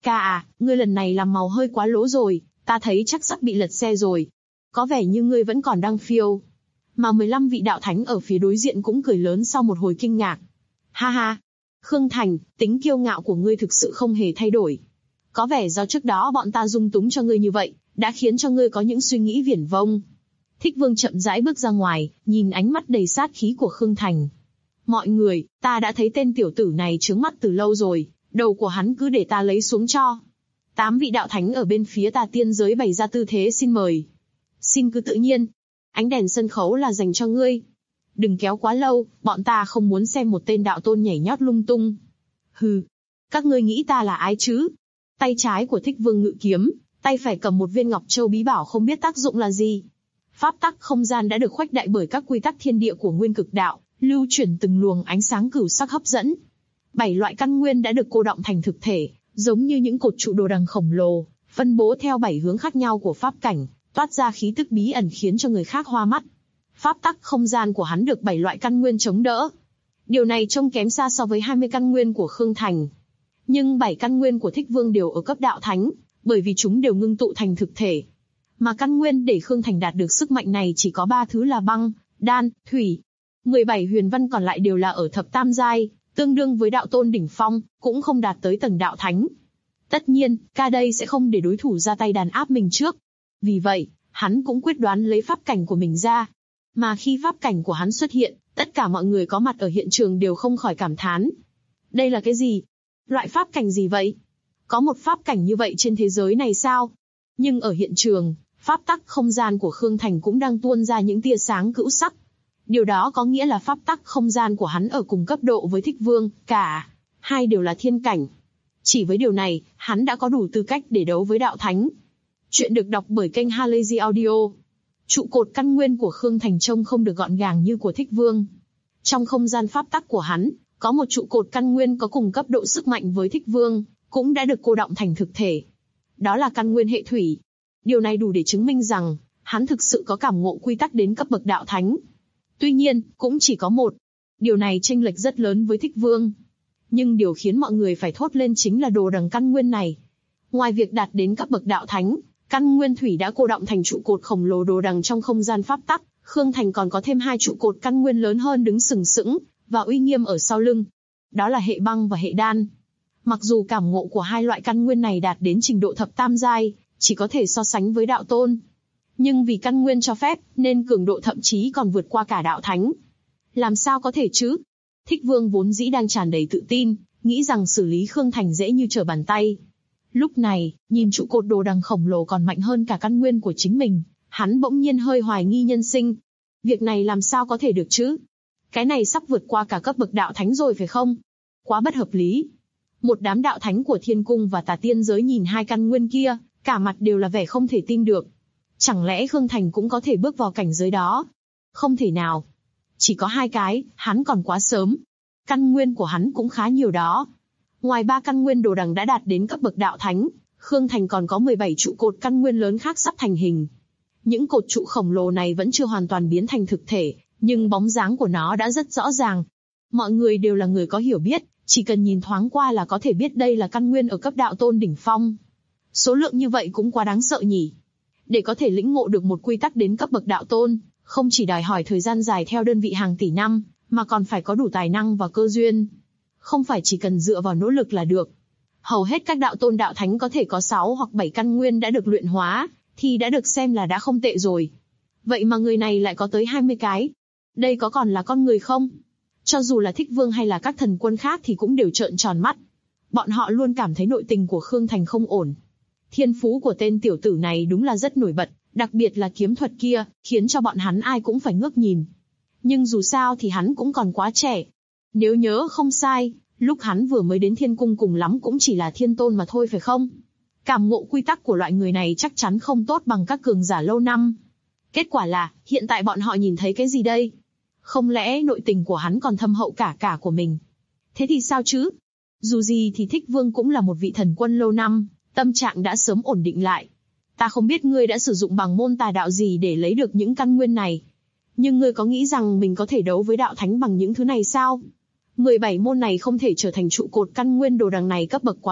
Ca à, ngươi lần này làm màu hơi quá lố rồi, ta thấy chắc sắp bị lật xe rồi. Có vẻ như ngươi vẫn còn đang phiêu. Mà 15 vị đạo thánh ở phía đối diện cũng cười lớn sau một hồi kinh ngạc. Ha ha, Khương Thành, tính kiêu ngạo của ngươi thực sự không hề thay đổi. Có vẻ do trước đó bọn ta dung túng cho ngươi như vậy, đã khiến cho ngươi có những suy nghĩ viển vông. Thích Vương chậm rãi bước ra ngoài, nhìn ánh mắt đầy sát khí của Khương Thành. Mọi người, ta đã thấy tên tiểu tử này trướng mắt từ lâu rồi, đầu của hắn cứ để ta lấy xuống cho. 8 vị đạo thánh ở bên phía Tà Tiên giới bày ra tư thế xin mời. Xin cứ tự nhiên. Ánh đèn sân khấu là dành cho ngươi. Đừng kéo quá lâu, bọn ta không muốn xem một tên đạo tôn nhảy nhót lung tung. Hừ, các ngươi nghĩ ta là ai chứ? Tay trái của Thích Vương ngự kiếm, tay phải cầm một viên ngọc châu bí bảo không biết tác dụng là gì. Pháp tắc không gian đã được khuếch đại bởi các quy tắc thiên địa của Nguyên Cực Đạo, lưu chuyển từng luồng ánh sáng cửu sắc hấp dẫn. 7 loại căn nguyên đã được cô đọng thành thực thể, giống như những cột trụ đồ đằng khổng lồ, phân bố theo 7 hướng khác nhau của pháp cảnh, toát ra khí tức bí ẩn khiến cho người khác hoa mắt. Pháp tắc không gian của hắn được 7 loại căn nguyên chống đỡ. Điều này trông kém xa so với 20 căn nguyên của Khương Thành. Nhưng 7 căn nguyên của Thích Vương đều ở cấp đạo thánh, bởi vì chúng đều ngưng tụ thành thực thể. Mà căn nguyên để Khương Thành đạt được sức mạnh này chỉ có 3 thứ là băng, đan, thủy. 17 huyền văn còn lại đều là ở thập tam giai, tương đương với đạo tôn đỉnh phong, cũng không đạt tới tầng đạo thánh. Tất nhiên, ca đây sẽ không để đối thủ ra tay đàn áp mình trước. Vì vậy, hắn cũng quyết đoán lấy pháp cảnh của mình ra. Mà khi pháp cảnh của hắn xuất hiện, tất cả mọi người có mặt ở hiện trường đều không khỏi cảm thán. Đây là cái gì? Loại pháp cảnh gì vậy? Có một pháp cảnh như vậy trên thế giới này sao? Nhưng ở hiện trường, pháp tắc không gian của Khương Thành cũng đang tuôn ra những tia sáng cữu sắc. Điều đó có nghĩa là pháp tắc không gian của hắn ở cùng cấp độ với Thích Vương, cả hai đều là thiên cảnh. Chỉ với điều này, hắn đã có đủ tư cách để đấu với đạo thánh. Chuyện được đọc bởi kênh Halazy Audio. Trụ cột căn nguyên của Khương Thành trông không được gọn gàng như của Thích Vương. Trong không gian pháp tắc của hắn, có một trụ cột căn nguyên có cùng cấp độ sức mạnh với Thích Vương, cũng đã được cô đọng thành thực thể. Đó là căn nguyên hệ thủy. Điều này đủ để chứng minh rằng, hắn thực sự có cảm ngộ quy tắc đến cấp bậc đạo thánh. Tuy nhiên, cũng chỉ có một. Điều này chênh lệch rất lớn với Thích Vương. Nhưng điều khiến mọi người phải thốt lên chính là đồ đằng căn nguyên này. Ngoài việc đạt đến cấp bậc đạo thánh, căn nguyên thủy đã cô đọng thành trụ cột khổng lồ đồ đằng trong không gian pháp tắc, Khương Thành còn có thêm 2 trụ cột căn nguyên lớn hơn đứng sừng sững và uy nghiêm ở sau lưng. Đó là hệ băng và hệ đan. Mặc dù cảm ngộ của 2 loại căn nguyên này đạt đến trình độ thập tam giai, chỉ có thể so sánh với đạo tôn. Nhưng vì căn nguyên cho phép, nên cường độ thậm chí còn vượt qua cả đạo thánh. Làm sao có thể chứ? Thích Vương vốn dĩ đang tràn đầy tự tin, nghĩ rằng xử lý Khương Thành dễ như trở bàn tay. Lúc này, nhìn trụ cột đồ đằng khổng lồ còn mạnh hơn cả căn nguyên của chính mình, hắn bỗng nhiên hơi hoài nghi nhân sinh. Việc này làm sao có thể được chứ? Cái này sắp vượt qua cả cấp bậc đạo thánh rồi phải không? Quá bất hợp lý. Một đám đạo thánh của thiên cung và Tà Tiên giới nhìn 2 căn nguyên kia, cả mặt đều là vẻ không thể tin được. Chẳng lẽ Khương Thành cũng có thể bước vào cảnh giới đó? Không thể nào. Chỉ có 2 cái, hắn còn quá sớm. Căn nguyên của hắn cũng khá nhiều đó. Ngoài 3 căn nguyên đồ đằng đã đạt đến cấp bậc đạo thánh, Khương Thành còn có 17 trụ cột căn nguyên lớn khác sắp thành hình. Những cột trụ khổng lồ này vẫn chưa hoàn toàn biến thành thực thể, nhưng bóng dáng của nó đã rất rõ ràng. Mọi người đều là người có hiểu biết, chỉ cần nhìn thoáng qua là có thể biết đây là căn nguyên ở cấp đạo tôn đỉnh phong. Số lượng như vậy cũng quá đáng sợ nhỉ. Để có thể lĩnh ngộ được một quy tắc đến cấp bậc đạo tôn, không chỉ đòi hỏi thời gian dài theo đơn vị hàng tỷ năm, mà còn phải có đủ tài năng và cơ duyên. Không phải chỉ cần dựa vào nỗ lực là được. Hầu hết các đạo tôn đạo thánh có thể có 6 hoặc 7 căn nguyên đã được luyện hóa, thì đã được xem là đã không tệ rồi. Vậy mà người này lại có tới 20 cái. Đây có còn là con người không? Cho dù là Thích Vương hay là các thần quân khác thì cũng đều trợn tròn mắt. Bọn họ luôn cảm thấy nội tình của Khương Thành không ổn. Thiên phú của tên tiểu tử này đúng là rất nổi bật, đặc biệt là kiếm thuật kia, khiến cho bọn hắn ai cũng phải ngước nhìn. Nhưng dù sao thì hắn cũng còn quá trẻ. Nếu nhớ không sai, lúc hắn vừa mới đến thiên cung cùng lắm cũng chỉ là thiên tôn mà thôi phải không? Cảm ngộ quy tắc của loại người này chắc chắn không tốt bằng các cường giả lâu năm. Kết quả là, hiện tại bọn họ nhìn thấy cái gì đây? Không lẽ nội tình của hắn còn thâm hậu cả của mình? Thế thì sao chứ? Dù gì thì Thích Vương cũng là một vị thần quân lâu năm, tâm trạng đã sớm ổn định lại. Ta không biết ngươi đã sử dụng bằng môn tà đạo gì để lấy được những căn nguyên này. Nhưng ngươi có nghĩ rằng mình có thể đấu với đạo thánh bằng những thứ này sao? 17 môn này không thể trở thành trụ cột căn nguyên đồ đằng này cấp bậc quá thấp,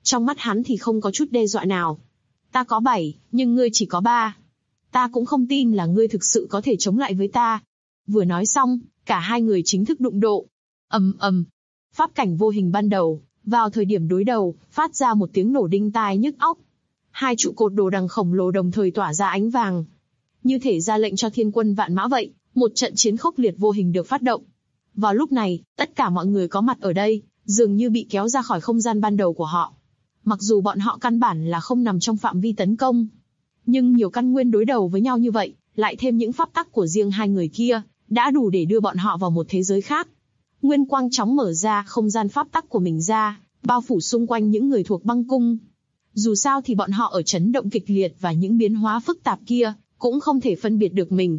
Trong mắt hắn thì không có chút đe dọa nào. Ta có 7, nhưng ngươi chỉ có 3. Ta cũng không tin là ngươi thực sự có thể chống lại với ta. Vừa nói xong, cả hai người chính thức đụng độ. Ầm ầm. Pháp cảnh vô hình ban đầu, vào thời điểm đối đầu, phát ra một tiếng nổ đinh tai nhức óc. Hai trụ cột đồ đằng khổng lồ đồng thời tỏa ra ánh vàng. Như thể ra lệnh cho thiên quân vạn mã vậy, một trận chiến khốc liệt vô hình được phát động. Vào lúc này, tất cả mọi người có mặt ở đây, dường như bị kéo ra khỏi không gian ban đầu của họ. Mặc dù bọn họ căn bản là không nằm trong phạm vi tấn công, nhưng nhiều căn nguyên đối đầu với nhau như vậy, lại thêm những pháp tắc của riêng hai người kia, đã đủ để đưa bọn họ vào một thế giới khác. Nguyên Quang chóng mở ra không gian pháp tắc của mình ra, bao phủ xung quanh những người thuộc băng cung. Dù sao thì bọn họ ở chấn động kịch liệt và những biến hóa phức tạp kia, cũng không thể phân biệt được mình.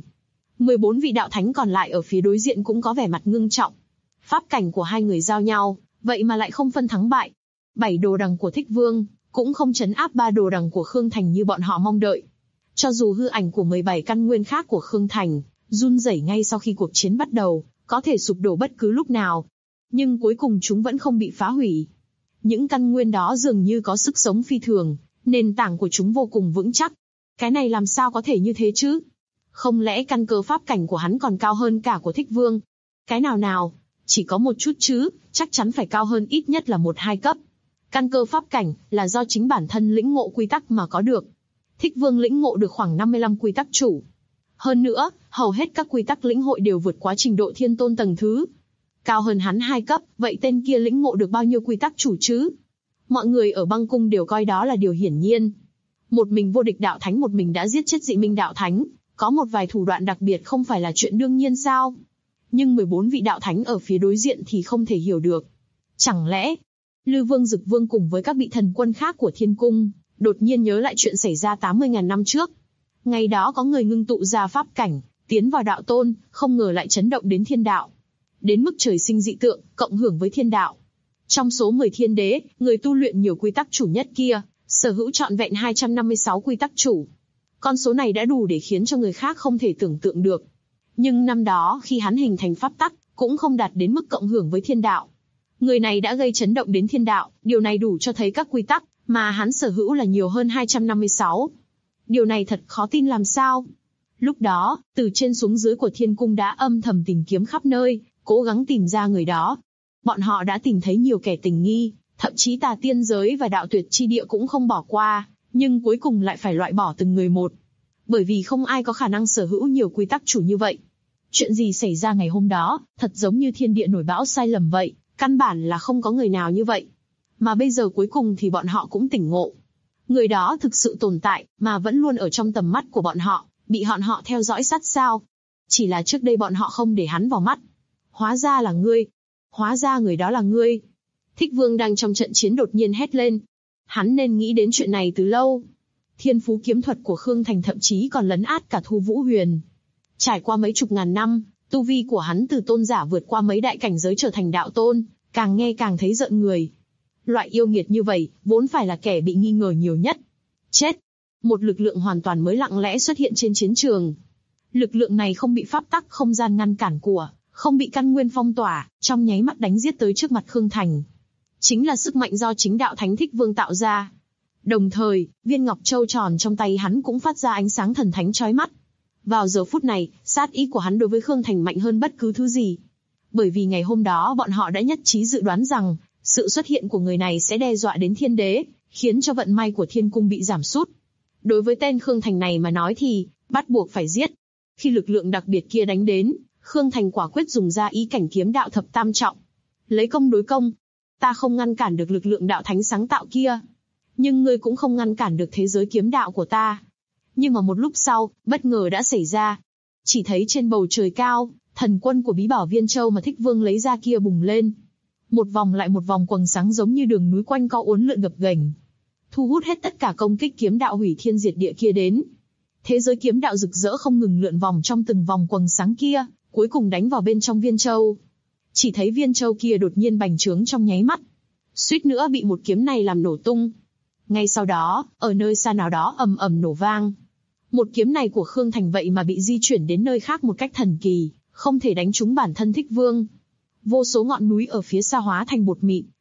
14 vị đạo thánh còn lại ở phía đối diện cũng có vẻ mặt ngưng trọng. Pháp cảnh của hai người giao nhau, vậy mà lại không phân thắng bại. 7 đồ đằng của Thích Vương, cũng không trấn áp 3 đồ đằng của Khương Thành như bọn họ mong đợi. Cho dù hư ảnh của 17 căn nguyên khác của Khương Thành, run rẩy ngay sau khi cuộc chiến bắt đầu, có thể sụp đổ bất cứ lúc nào. Nhưng cuối cùng chúng vẫn không bị phá hủy. Những căn nguyên đó dường như có sức sống phi thường, nền tảng của chúng vô cùng vững chắc. Cái này làm sao có thể như thế chứ? Không lẽ căn cơ pháp cảnh của hắn còn cao hơn cả của Thích Vương? Cái nào? Chỉ có một chút chứ, chắc chắn phải cao hơn ít nhất là 1-2 cấp. Căn cơ pháp cảnh là do chính bản thân lĩnh ngộ quy tắc mà có được. Thích Vương lĩnh ngộ được khoảng 55 quy tắc chủ. Hơn nữa, hầu hết các quy tắc lĩnh hội đều vượt quá trình độ thiên tôn tầng thứ. Cao hơn hắn 2 cấp, vậy tên kia lĩnh ngộ được bao nhiêu quy tắc chủ chứ? Mọi người ở băng cung đều coi đó là điều hiển nhiên. Một mình vô địch đạo thánh một mình đã giết chết dị minh đạo thánh, có một vài thủ đoạn đặc biệt không phải là chuyện đương nhiên sao? Nhưng 14 vị đạo thánh ở phía đối diện thì không thể hiểu được. Chẳng lẽ, Lư Vương Dực Vương cùng với các vị thần quân khác của thiên cung, đột nhiên nhớ lại chuyện xảy ra 80.000 năm trước. Ngày đó có người ngưng tụ ra pháp cảnh, tiến vào đạo tôn, không ngờ lại chấn động đến thiên đạo. Đến mức trời sinh dị tượng, cộng hưởng với thiên đạo. Trong số 10 thiên đế, người tu luyện nhiều quy tắc chủ nhất kia, sở hữu trọn vẹn 256 quy tắc chủ. Con số này đã đủ để khiến cho người khác không thể tưởng tượng được. Nhưng năm đó khi hắn hình thành pháp tắc, cũng không đạt đến mức cộng hưởng với thiên đạo. Người này đã gây chấn động đến thiên đạo, điều này đủ cho thấy các quy tắc mà hắn sở hữu là nhiều hơn 256. Điều này thật khó tin làm sao. Lúc đó, từ trên xuống dưới của thiên cung đã âm thầm tìm kiếm khắp nơi, cố gắng tìm ra người đó. Bọn họ đã tìm thấy nhiều kẻ tình nghi, thậm chí Tà Tiên giới và Đạo Tuyệt chi địa cũng không bỏ qua, nhưng cuối cùng lại phải loại bỏ từng người một. Bởi vì không ai có khả năng sở hữu nhiều quy tắc chủ như vậy. Chuyện gì xảy ra ngày hôm đó, thật giống như thiên địa nổi bão sai lầm vậy, căn bản là không có người nào như vậy. Mà bây giờ cuối cùng thì bọn họ cũng tỉnh ngộ. Người đó thực sự tồn tại, mà vẫn luôn ở trong tầm mắt của bọn họ, bị họ theo dõi sát sao. Chỉ là trước đây bọn họ không để hắn vào mắt. Hóa ra là ngươi. Hóa ra người đó là ngươi. Thích Vương đang trong trận chiến đột nhiên hét lên. Hắn nên nghĩ đến chuyện này từ lâu. Thiên phú kiếm thuật của Khương Thành thậm chí còn lấn át cả Thu Vũ Huyền. Trải qua mấy chục ngàn năm, tu vi của hắn từ tôn giả vượt qua mấy đại cảnh giới trở thành đạo tôn, càng nghe càng thấy rợn người. Loại yêu nghiệt như vậy, vốn phải là kẻ bị nghi ngờ nhiều nhất. Chết! Một lực lượng hoàn toàn mới lặng lẽ xuất hiện trên chiến trường. Lực lượng này không bị pháp tắc không gian ngăn cản của, không bị căn nguyên phong tỏa, trong nháy mắt đánh giết tới trước mặt Khương Thành. Chính là sức mạnh do chính đạo Thánh Thích Vương tạo ra. Đồng thời, viên ngọc châu tròn trong tay hắn cũng phát ra ánh sáng thần thánh chói mắt. Vào giờ phút này, sát ý của hắn đối với Khương Thành mạnh hơn bất cứ thứ gì. Bởi vì ngày hôm đó bọn họ đã nhất trí dự đoán rằng, sự xuất hiện của người này sẽ đe dọa đến thiên đế, khiến cho vận may của thiên cung bị giảm sút. Đối với tên Khương Thành này mà nói thì, bắt buộc phải giết. Khi lực lượng đặc biệt kia đánh đến, Khương Thành quả quyết dùng ra ý cảnh kiếm đạo thập tam trọng. Lấy công đối công. Ta không ngăn cản được lực lượng đạo thánh sáng tạo kia. Nhưng ngươi cũng không ngăn cản được thế giới kiếm đạo của ta. Nhưng mà một lúc sau, bất ngờ đã xảy ra. Chỉ thấy trên bầu trời cao, thần quân của Bí Bảo Viên Châu mà Thích Vương lấy ra kia bùng lên. Một vòng lại một vòng quầng sáng giống như đường núi quanh co uốn lượn gập ghềnh, thu hút hết tất cả công kích kiếm đạo hủy thiên diệt địa kia đến. Thế giới kiếm đạo rực rỡ không ngừng lượn vòng trong từng vòng quầng sáng kia, cuối cùng đánh vào bên trong viên châu. Chỉ thấy viên châu kia đột nhiên bành trướng trong nháy mắt, suýt nữa bị một kiếm này làm nổ tung. Ngay sau đó, ở nơi xa nào đó ầm ầm nổ vang. Một kiếm này của Khương Thành vậy mà bị di chuyển đến nơi khác một cách thần kỳ, không thể đánh trúng bản thân Thích Vương. Vô số ngọn núi ở phía xa hóa thành bột mịn,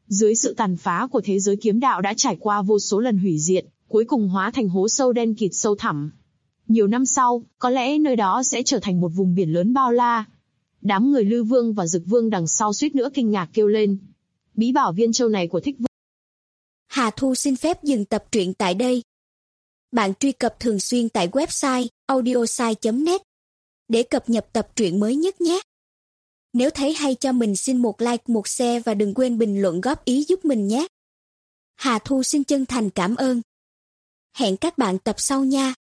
Dưới sự tàn phá của thế giới kiếm đạo đã trải qua vô số lần hủy diệt, cuối cùng hóa thành hố sâu đen kịt sâu thẳm. Nhiều năm sau, có lẽ nơi đó sẽ trở thành một vùng biển lớn bao la. Đám người Lư Vương và Dực Vương đằng sau suýt nữa kinh ngạc kêu lên. Bí bảo viên châu này của Thích Vương. Hà Thu xin phép dừng tập truyện tại đây. Bạn truy cập thường xuyên tại website audiosai.net để cập nhật tập truyện mới nhất nhé. Nếu thấy hay cho mình xin một like, một share và đừng quên bình luận góp ý giúp mình nhé. Hà Thu xin chân thành cảm ơn. Hẹn các bạn tập sau nha.